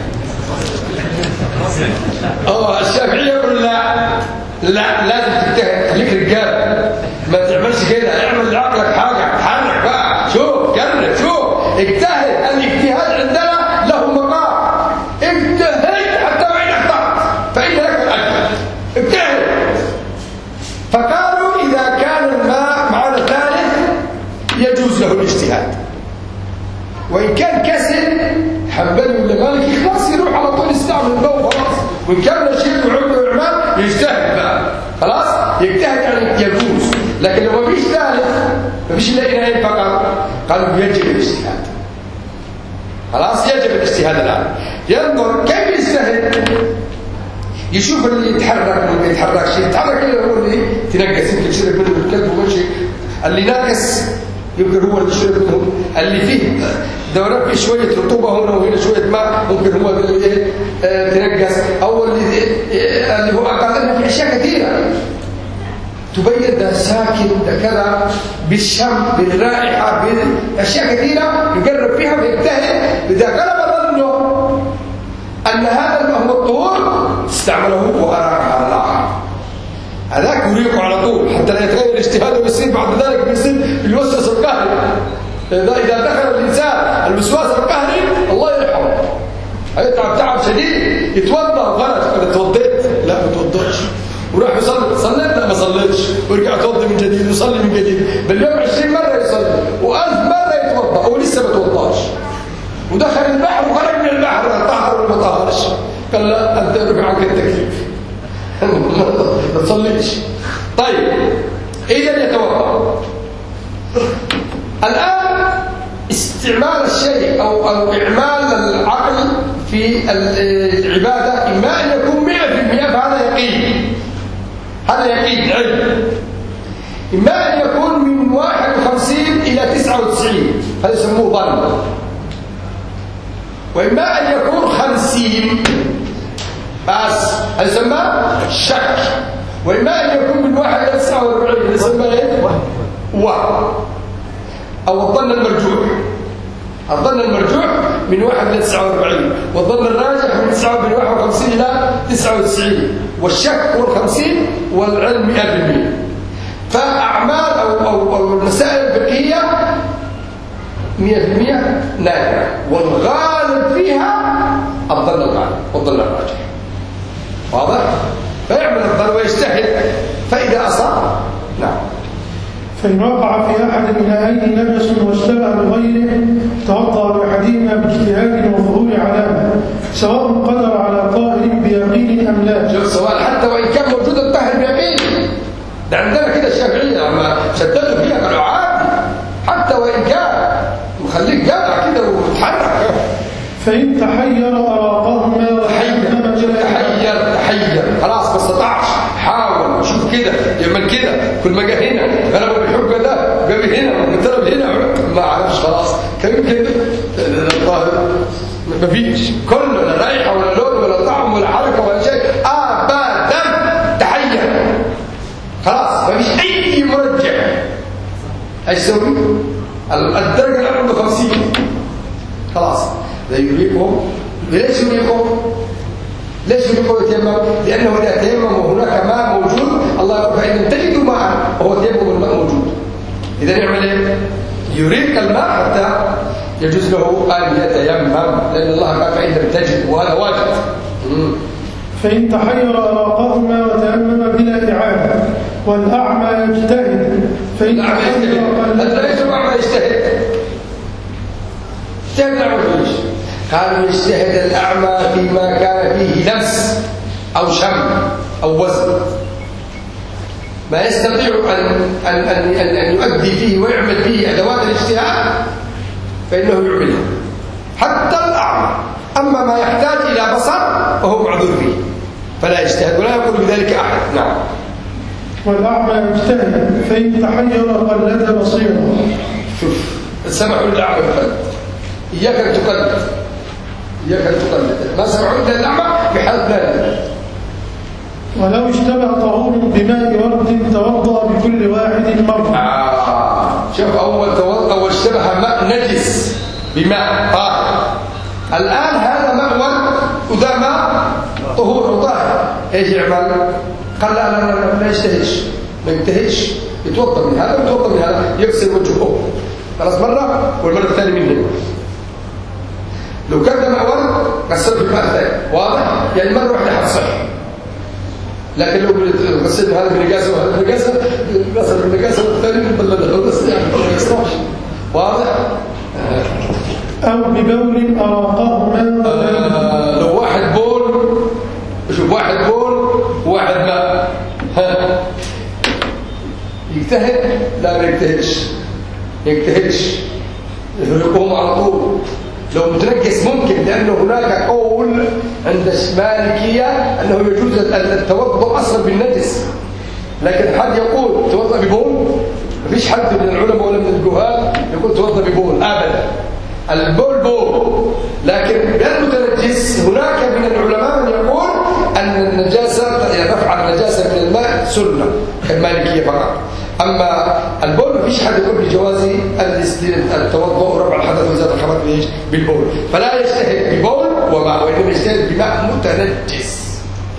الشافعية يقول لا لازم تجتهد، خليك رجال، ما تعملش كده، اعمل لعقلك حاجة، اتحرك بقى، شوف جرب، شوف اجتهد. الاجتهاد عندنا له مقام، اجتهد حتى وإن اخطأت فإن لك الأجر، اجتهد. فقالوا إذا كان الماء معنا ثالث يجوز له الاجتهاد، وإن كان كسل حنبلي ولا مالكي خلاص يروح على طول يستعمل الماء وخلاص، وإن كان نشيط وعمل وعمال يجتهد بقى خلاص يجتهد يعني يجوز، لكن لو ما فيش ثالث ما فيش الا إناءين فقط قالوا يجب الاجتهاد. خلاص يجب الاجتهاد الآن. ينظر كيف يجتهد، يشوف اللي يتحرك واللي ما يتحركش. يتحرك اللي هو اللي تنقص، يمكن يشرب منه الكلب ومشي، اللي ناقص يمكن هو اللي يشرب منه، اللي فيه دوران فيه شويه رطوبه هنا وهنا شويه ماء ممكن هو اللي تنقص، او اللي هو اقل في اشياء كثيره تبين ده ساكن ده كذا بالشم بالرائحه باشياء كثيره يقرب فيها ويجتهد. اذا غلب ظنه ان هذا الماء هو الطهور استعمله وأراك على الآخر، هذاك يريق على طول حتى لا يتغير اجتهاده ويصير بعد ذلك بيصير الوسواس القهري. إذا دخل الإنسان الوسواس القهري الله يرحمه هيتعب تعب شديد، يتوضأ غلط. أنا توضيت لا ما توضأش، وراح يصلي صليت لا ما صليتش، ورجع يتوضأ من جديد ويصلي من جديد، باليوم 20 مرة يصلي و1000 مرة يتوضأ ولسه ما توضأش، ودخل البحر وخرج من البحر طهر ولا ما طهرش. قال لا أنت ارفع عنك التكليف ما تصليش. طيب إذا يتوضأ. الآن استعمال الشيء أو إعمال العقل في العبادة إما أن يكون 100% فهذا يقين، هذا يقين علم، إما أن يكون من 51 إلى 99 هذا يسموه ظن، وإما أن يكون 50 بس هذا يسمى شك، وإما أن يكون من 1 إلى 49 هذا يسمى إيه؟ وهم، أو الظن المرجوح. الظن المرجوح من 1 إلى 49، والظن الراجح من 51 إلى 99، والشك هو 50 والعلم 100%. فأعمال أو المسائل الفقهية 100% نادرة، والغالب فيها الظن الغالب والظن الراجح. واضح؟ فيعمل الظن ويجتهد، فإذا أصاب نعم. فإن وقع في أحد الإناءين نجس واشتبه بغيره توضأ بأحدهما باجتهاد وظهور علامة سواء قدر على طاهر بيقين أم لا. شوف سؤال، حتى وإن كان موجود الطاهر بيقين، ده عندنا كده الشافعية لما شددوا فيها قالوا عادي حتى وإن كان وخليك جدع كده وتحرك. فإن تحير أراقهما تحير خلاص ما استطاعش، حاول شوف كده يعمل كده، كل ما جه هنا غلبه بالحجه ده جاب هنا وضرب هنا ما عرفش خلاص كان كده الظاهر ما فيش كله، لا رائحه ولا لون ولا طعم ولا حركه ولا شيء ابدا، تحير خلاص ما فيش اي مرجع. ايش يسوي؟ الدرجه اللي عنده 50 خلاص لا يريكم. ليش يريكم؟ ليش يقول يتيمم؟ لأنه إذا تيمم وهناك ماء موجود الله يقول فإن لم تجدوا ماء وهو تيمم الماء موجود، إذا يعمل إيه؟ يريق الماء حتى يجوز له أن يتيمم، لأن الله قال فإن لم تجد وهذا واجب. فإن تحير أراقهما وتيمم بلا إعادة والأعمى يجتهد. فإن الأعمى يجتهد، أنت ليش الأعمى يجتهد؟ اجتهد الأعمى ليش؟ قالوا يجتهد الأعمى فيما كان فيه لمس أو شم أو وزن، ما يستطيع أن يؤدي فيه ويعمل فيه أدوات الاجتهاد فإنه يعملها حتى الأعمى. أما ما يحتاج إلى بصر فهو معذور فيه فلا يجتهد ولا يقول بذلك أحد. نعم. والأعمى يجتهد فإن تحير قلد بصيره. شوف سمعوا للأعمى إياك أن تقلد، إياك أن تقلد، ما سمعوا إلا الأعمى بحال ذلك. ولو اشتبه طهور بماء ورد توضأ بكل واحد مرة. شوف أول اشتبه ماء نجس بماء طاهر، الآن هذا ماء ورد وذا ماء طهور وطاهر، ايش يعمل؟ قال لا يجتهدش، ما يجتهدش، يتوضأ من هذا ويتوضأ من هذا، يغسل وجهه خلاص مرة والمرة الثانية منه. لو كان ده ماء ورد غسله في الماء الثاني، واضح؟ يعني مرة واحدة حتصح. لكن لو غسلنا هذا بالنجاسة وهذا بالنجاسة، غسل بالنجاسة والثاني بالبلد بس يعني ما يصلحش. واضح؟ أو ببول أراقهما. لو واحد بول، شوف واحد بول وواحد ماء، يجتهد؟ لا ما يجتهدش يفرقهم على طول. لو متنجس ممكن، لأنه هناك قول عند المالكية أنه يجوز التوضؤ أصلا بالنجس، لكن حد يقول توضأ ببول؟ مفيش حد من العلماء ولا من الجهال يقول توضأ ببول أبدا. البول بول، لكن المتنجس هناك من العلماء من يقول أن النجاسة يعني رفع النجاسة من الماء سنة كالمالكية فقط. أما البول مفيش حد يقول بجواز التوضؤ ورفع الحدث وزاد الخبث بالبول، فلا يجتهد ببول وماء، وإنما يجتهد بماء متنجس.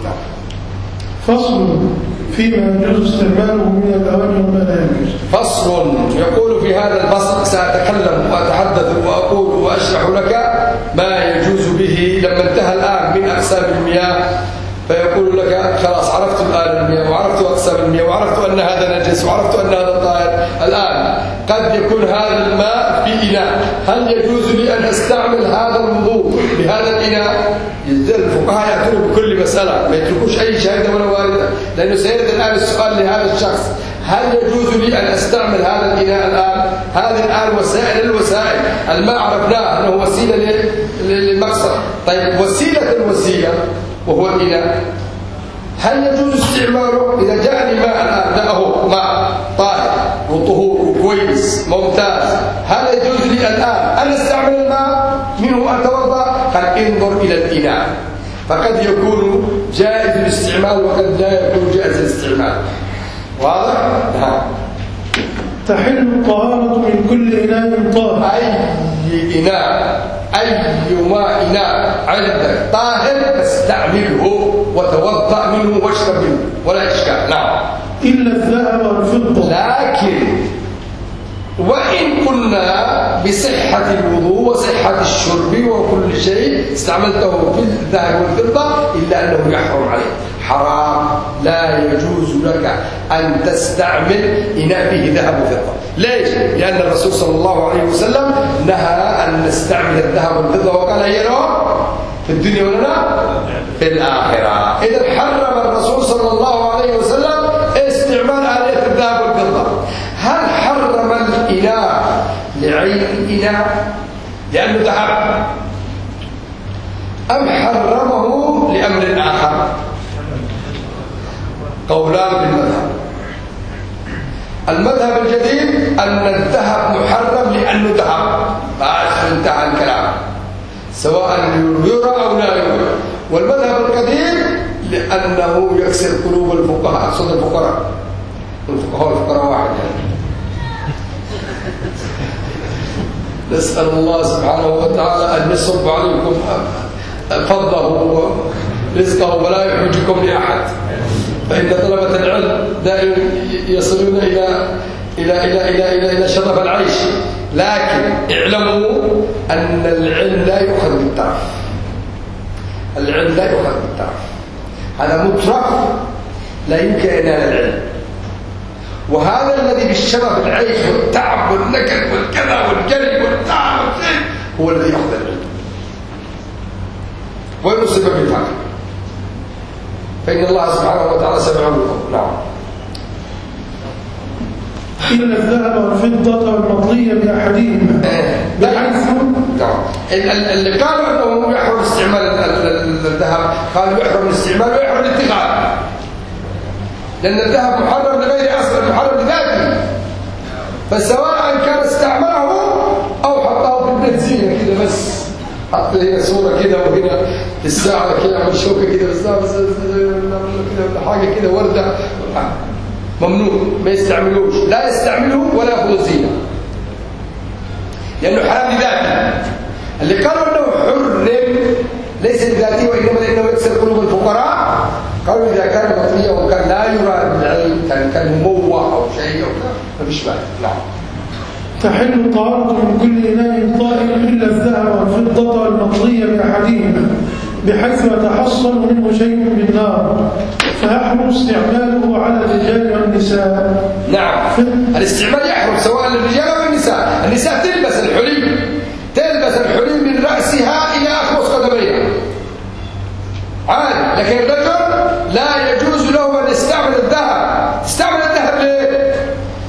فصل فيما يجوز استعماله من الأواني وما لا يجوز. فصل يقول في هذا الفصل سأتكلم وأتحدث وأقول وأشرح لك ما يجوز به لما انتهى الآن من أقسام المياه، فيقول لك خلاص عرفت الآن المياه وعرفت أقسام المياه وعرفت أن هذا نجس وعرفت أن هذا طاهر. الآن قد يكون هذا الماء في إناء، هل يجوز لي أن أستعمل هذا الوضوء بهذا الإناء؟ الفقهاء يأتون بكل مسألة، ما يتركوش أي شاهدة ولا واردة، لأنه سيرد الآن السؤال لهذا الشخص، هل يجوز لي أن أستعمل هذا الإناء الآن؟ هذه الآن وسائل الوسائل، الماء عرفناه أنه وسيلة للمقصد. طيب وسيلة وهو الإناء، هل يجوز استعماله؟ إذا جاءني ماء الآن لقاه ماء طاهر وطهور وكويس ممتاز، هل يجوز لي الآن أن أستعمل الماء منه أتوضأ؟ قد انظر إلى الإناء، فقد يكون جائز الاستعمال وقد لا يكون جائز الاستعمال. واضح؟ نعم. تحل الطهارة من كل إناء طاهر. أي إناء، أيما إناء عندك طاهر استعمله وتوضأ منه واشرب منه ولا إشكال. نعم. إلا الذهب والفضة. لكن وإن قلنا بصحة الوضوء وصحة الشرب وكل شيء استعملته في الذهب والفضة، إلا أنه يحرم عليك، حرام، لا يجوز لك أن تستعمل إناء فيه ذهب وفضة. ليش؟ لأن الرسول صلى الله عليه وسلم نهى أن نستعمل الذهب والفضة وقال هي في الدنيا ولنا في الآخرة. إذا حرم الرسول صلى الله عليه وسلم استعمال آلية الذهب والفضة. هل حرم الإناء لعين الإناء لأنه ذهب، أم حرمه لأمر آخر؟ قولان في المذهب. المذهب الجديد أن الذهب محرم لأنه ذهب، انتهى الكلام، سواء يرى أو لا يرى. والمذهب القديم لأنه يكسر قلوب الفقهاء، أقصد الفقراء، الفقراء واحد يعني. نسأل الله سبحانه وتعالى أن يصب عليكم فضله ورزقه ولا يحوجكم لأحد، فإن طلبة العلم دائما يصلون إلى شرف العيش. لكن اعلموا أن العلم لا يؤخذ بالتعب، العلم لا يؤخذ بالتعب، هذا مترف لا يمكن أن ينال العلم. وهذا الذي بالشرف العيش والتعب والنكد والكذا والجري والتعب هو الذي يأخذ العلم ويصيب بالفقر، فإن الله سبحانه وتعالى سمعه لكم. نعم. إلا الذهب والفضة والمطية بأحدهما بحيث اللي قالوا أنه يحرم استعمال الذهب قالوا يحرم الاستعمال ويحرم الاتخاذ، لأن الذهب محرم لغير أصل، محرم لذاته، فسواء كان استعمله أو حطه في البيت زينة كده بس، حط هنا صورة كده وهنا الساعة كده عمل شوكة كده بس كده حاجة كده وردة، ممنوع، ما يستعملوش، لا يستعملوا ولا يأخذوا زينة، لأنه حرام لذاته. اللي قالوا أنه حرم ليس لذاته وإنما لأنه يكسر قلوب الفقراء، قالوا إذا كان مطرية وكان لا يرى بالعين كان مموه أو شيء أو كذا فمش معنى. نعم. تحل الطهارة من كل إناء طاهر إلا الذهب والفضة والمطرية بأحدهما بحيث يتحصل منه شيء بالنار فيحرم استعماله على الرجال والنساء. نعم. الاستعمال يحرم سواء للرجال أو النساء. النساء تلبس الحلي من رأسها إلى أخمص قدميها عادي، لكن الرجل لا يجوز له أن يستعمل الذهب. استعمل الذهب ليه؟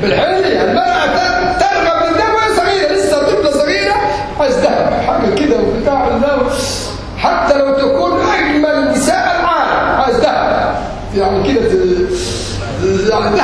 بالحلي المرأة ترغب بالذهب وهي صغيرة، لسه طفلة صغيرة عايز ذهب حاجة كده وبتاع الذهب، حتى لو تكون أجمل نساء العالم عايز ذهب يعني كده يعني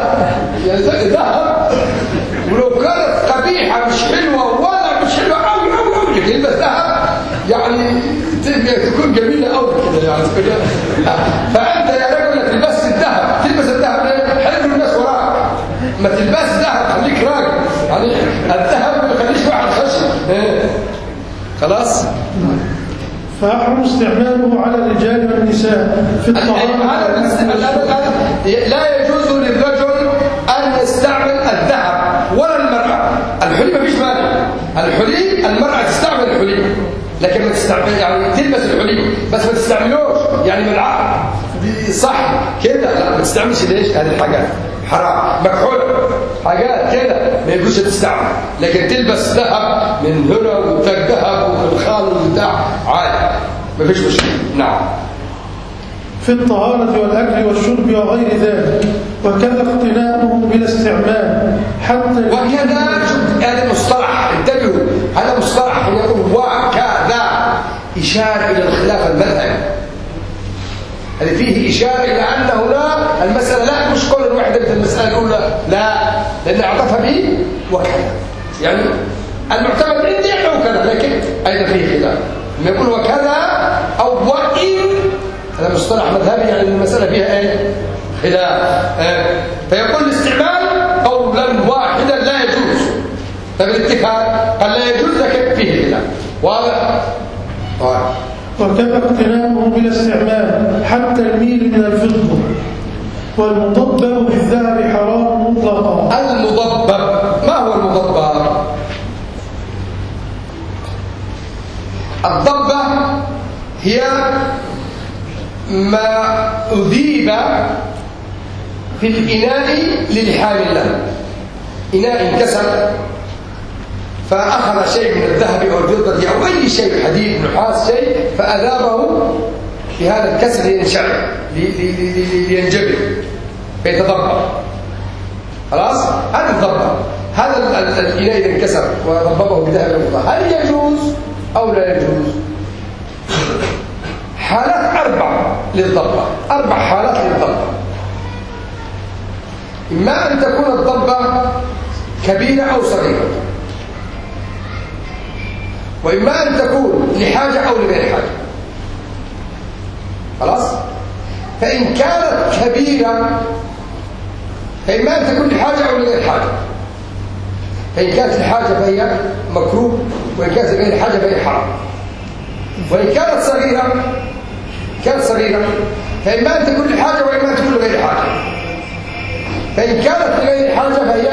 ذهب، ولو كانت قبيحة مش حلوة ولا مش حلوة أوي أوي أوي يلبس ذهب يعني تكون جميلة أوي كده يعني. فأنت يا رجل تلبس الذهب، تلبس الذهب ليه؟ حلو الناس وراك، ما تلبس ذهب خليك راجل يعني، الذهب ما يخليش واحد خشن. خلاص؟ فيحرم استعماله على الرجال والنساء في الطهارة. لا يجوز للرجل أن يستعمل الذهب ولا المرأة. الحلي ما فيش مانع، الحلي المرأة تستعمل الحلي لكن ما تستعمل يعني تلبس الحلي بس ما تستعملوش يعني بالعقل دي صح كده، لا ما تستعملش. ليش؟ هذه الحاجات حرام مكحولة حاجات كده ما يجوز تستعمل، لكن تلبس ذهب من هنا وتاج ذهب وفي الخال بتاع عادي ما فيش مشكلة. نعم. في الطهارة والأكل والشرب وغير ذلك، وكذا اقتناؤه بلا استعمال حتى وكذا. هذا مصطلح انتبهوا، هذا مصطلح يقول وكذا إشارة إلى الخلاف المذهبي، هذا فيه إشارة إلى أن هنا المسألة لا مش قول واحدة مثل المسألة الأولى، لا، لأن أعطفها به وكذا يعني المعتمد عندي أنه كذا، لكن أيضا فيه خلاف لما يقول وكذا أو وإن، هذا مصطلح مذهبي يعني المسألة فيها ايه؟ خلاف. فيقول الاستعمال قولا واحدا لا يجوز، فبالاتفاق قال لا يجوز لكن فيه خلاف. واضح؟ واضح. وكذا اقتناؤه بلا استعمال حتى الميل من الفضة، والمضبب بالذهب حرام مطلقا. المضبب، ما هو المضبب؟ الضبة هي ما أذيب في الإناء للحام له، إناء انكسر فأخذ شيء من الذهب أو الفضة أو أي شيء حديد نحاس شيء فأذابه في هذا الكسر لينشعر لينجبر فيتضبط. خلاص؟ هذا الضبة، هذا الإناء إذا انكسر وضببه بذهب أو فضة هل يجوز أو لا يجوز؟ حالات 4 للضبة، 4 حالات للضبة. إما أن تكون الضبة كبيرة أو صغيرة، وإما أن تكون لحاجة أو لغير حاجة. خلاص؟ فإن كانت كبيرة فإما أن تكون لحاجة أو لغير حاجة، فإن كانت لحاجة فهي مكروه، وإن كانت لغير حاجة فهي حرام. وإن كانت صغيرة فإما أن تكون لحاجة وإما أن تكون لغير حاجة. فإن كانت لغير حاجة فهي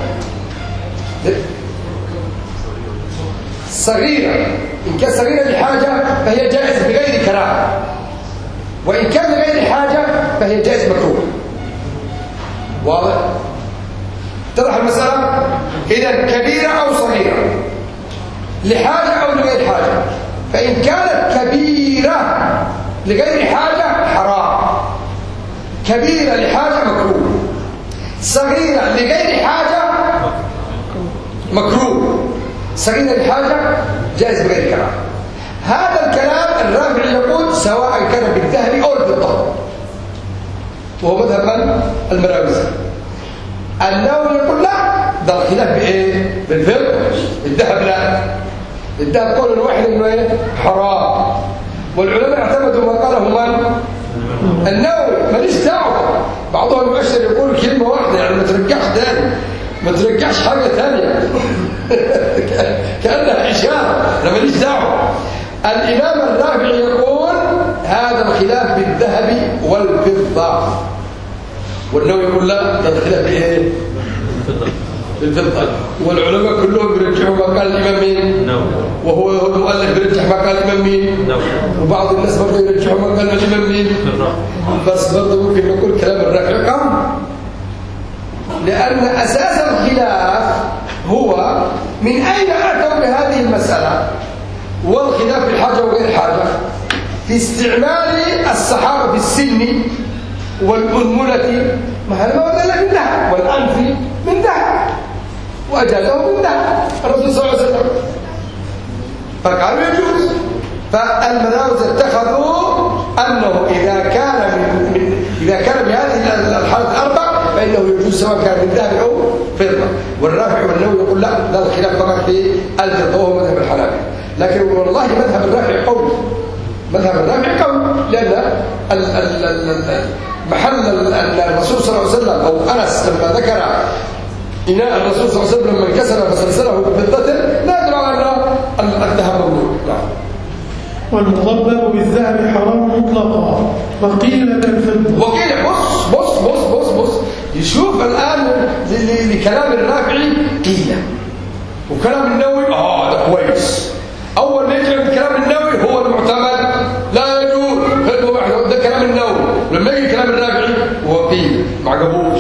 صغيرة، إن كانت صغيرة لحاجة فهي جائزة بغير كراهة، وإن كان لغير حاجة فهي جائزة مكروه. واضح؟ اتضح المسألة؟ إذا كبيرة أو صغيرة لحاجة أو لغير حاجة. فإن كانت كبيرة لغير حاجة حرام، كبيرة لحاجة مكروه، صغيرة لغير حاجة مكروه، صغيرة لحاجة جائز بغير كراهة. هذا الكلام الرافعي يقول سواء كان بالذهب أو الفضة، وهو مذهب من؟ المراوزي. النووي يقول لا، ده الخلاف بإيه؟ بالفضة، الذهب لا، الذهب قول واحد انه ايه؟ حرام. والعلماء اعتمدوا ما قاله من؟ النووي. ماليش دعوه، بعضهم المؤشر يقول كلمه واحده يعني ما ترجعش ثاني، ما ترجعش حاجه ثانيه كانها اشاره، انا ماليش دعوه. الامام الرافعي يقول هذا الخلاف بالذهب والفضه، والنووي يقول لا، ده الخلاف بايه؟ بالفضة. والعلماء كلهم يرجحوا ما قال الإمام مين؟ وهو المؤلف يرجح ما قال الإمام مين؟ وبعض الناس برضه يرجحوا ما قال الإمام مين؟ بس برضه ممكن نقول كلام الرافعي كم؟ لأن أساس الخلاف هو من أين أتوا بهذه المسألة؟ والخلاف في الحاجة وغير حاجة في استعمال الصحابة في السن والأنملة، ما هذا ما بدل من ذهب، والأنف من فقالوا يجوز. فالمناوز اتخذوا أنه إذا كان بهذه الحالة الأربع فإنه يجوز سواء كان من ذهب أو فضة. والرافع والنووي يقول لا، هذا الخلاف فقط في الفضة وهو مذهب الحنابلة. لكن والله مذهب الرافع قوي، مذهب الرافع قوي، لأن محل الرسول صلى الله عليه وسلم أو أنس لما ذكر إناء الرسول صلى الله عليه وسلم لما انكسر فسلسله بفضة لا يدل على أن الذهب ممنوع. والمضبب بالذهب حرام مطلقا وقيل كالفضة. وقيل بص يشوف الآن لكلام الرافعي قيل، وكلام النووي ده كويس. أول ما يجي كلام النووي هو المعتمد، لا يجوز فضة واحدة، ده كلام النووي. ولما يجي كلام الرافعي هو قيل، ما عجبوش.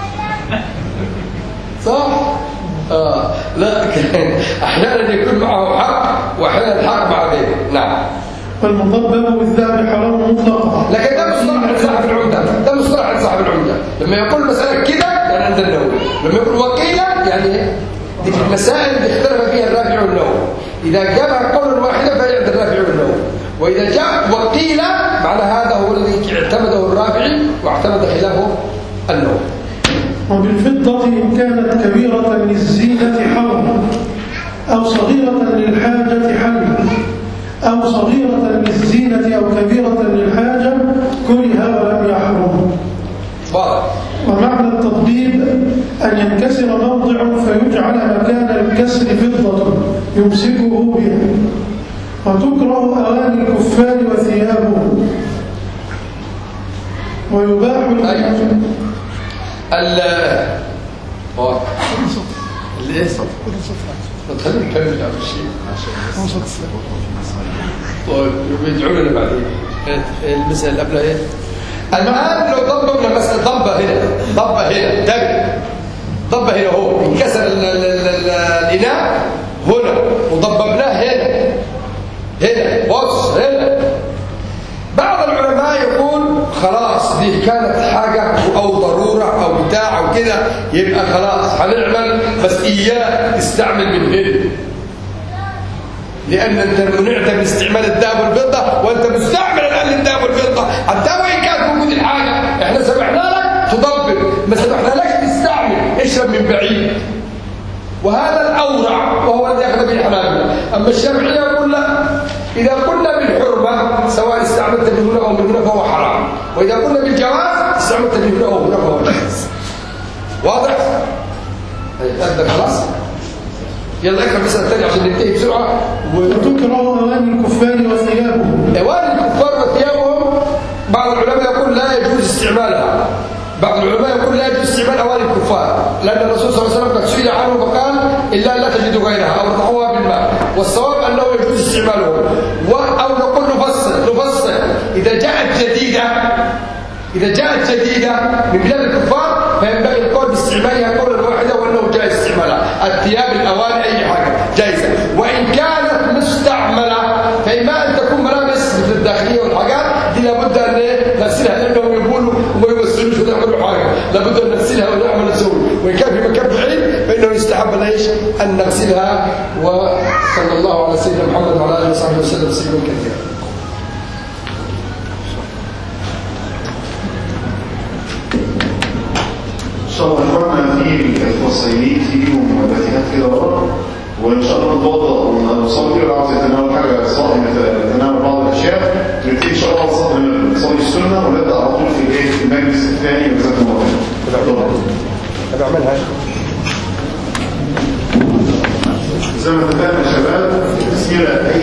صح؟ لا أحيانا يكون معه حق وأحيانا الحق مع غيره. نعم. والمضبب بالذهب حرام مطلقا. لكن ده مصطلح عند صاحب العمدة، ده مصطلح عند صاحب العمدة. لما يقول مسألة كده يعني عند النووي، لما يقول وقيل يعني دي في المسائل اللي اختلف فيها الرافع والنووي. إذا جابها قولا واحدا فهي عند الرافع والنووي. وإذا جاء وقيل معنى هذا هو الذي اعتمده الرافعي واعتمد خلافه النووي. وبالفضة إن كانت كبيرة للزينة حرم، أو صغيرة للحاجة حل، أو صغيرة للزينة أو كبيرة للحاجة كره ولم يحرم. ومعنى التضبيب أن ينكسر موضع فيجعل مكان الكسر فضة يمسكه بها. وتكره أواني الكفار وثيابه. ويباح اللي تخليني نكمل هذا الشيء. طيب يدعوا لنا بعدين. المسألة قبل ايه؟ الآن لو ضبطنا مسألة ضبة هنا ضبة هنا هو انكسر الإناء هنا وضببناه هنا بص هنا. بعض العلماء يقول خلاص دي كانت حاجة أو ضرورة أو بتاع أو كده، يبقى خلاص هنعمل، بس إياه استعمل من هنا، لأن أنت منعت من استعمال الذهب والفضة وأنت مستعمل الآن للذهب والفضة حتى وإن كانت موجود الحاجة. إحنا سمحنا لك تضبط، ما سمحنا لك تستعمل، اشرب من بعيد. وهذا الأورع وهو الذي أخذ به الحنابلة. أما الشافعية يقول لا، إذا قلنا بالحرمة سواء استعملت من هنا أو من هنا فهو حرام، وإذا قلنا بالجواز استعملت من هنا أو هنا فهو جائز. واضح؟ هذا خلاص. يلا اقرأ المسألة الثانية عشان ننتهي بسرعة. وتكره أواني الكفار وثيابهم. أواني الكفار وثيابهم بعض العلماء يقول لا يجوز استعمالها. بعض العلماء يقول لا يجوز استعمال أواني الكفار، لأن الرسول صلى الله عليه وسلم قد سئل عنه فقال إلا لا تجدوا غيرها أو ارضعوها بالماء. والصواب أنه يجوز استعماله. أو نقول نفصل إذا جاءت جديدة من بلاد الكفار فينبغي القول باستعمالها قولا واحدا وأنه جائز استعمالها. الثياب الأواني أي حاجة جائزة. وإن كانت مستعملة فإما أن تكون ملابس مثل الداخلية والحاجات دي لابد أن نغسلها، لأنهم يقولوا وما يوصلوش ويعملوا حاجة، لابد أن نغسلها ونعمل نسوي. وإن كان في مكان بعيد فإنه يستحب أن نغسلها. وصلى الله على سيدنا محمد وعلى آله وصحبه وسلم تسليما كثيرا. إن شاء الله نحن في الفصيلين في ومباحثات كده ورا، وإن شاء الله نتوضأ ونصلي كده. عاوز يتناول حاجة صائمة، يتناول بعض الأشياء، نبتدي إن شاء الله نصلي السنة ونبدأ على طول في المجلس الثاني وجزاكم الله خير. بعملها زي ما اتفقنا يا شباب، تسجيل أي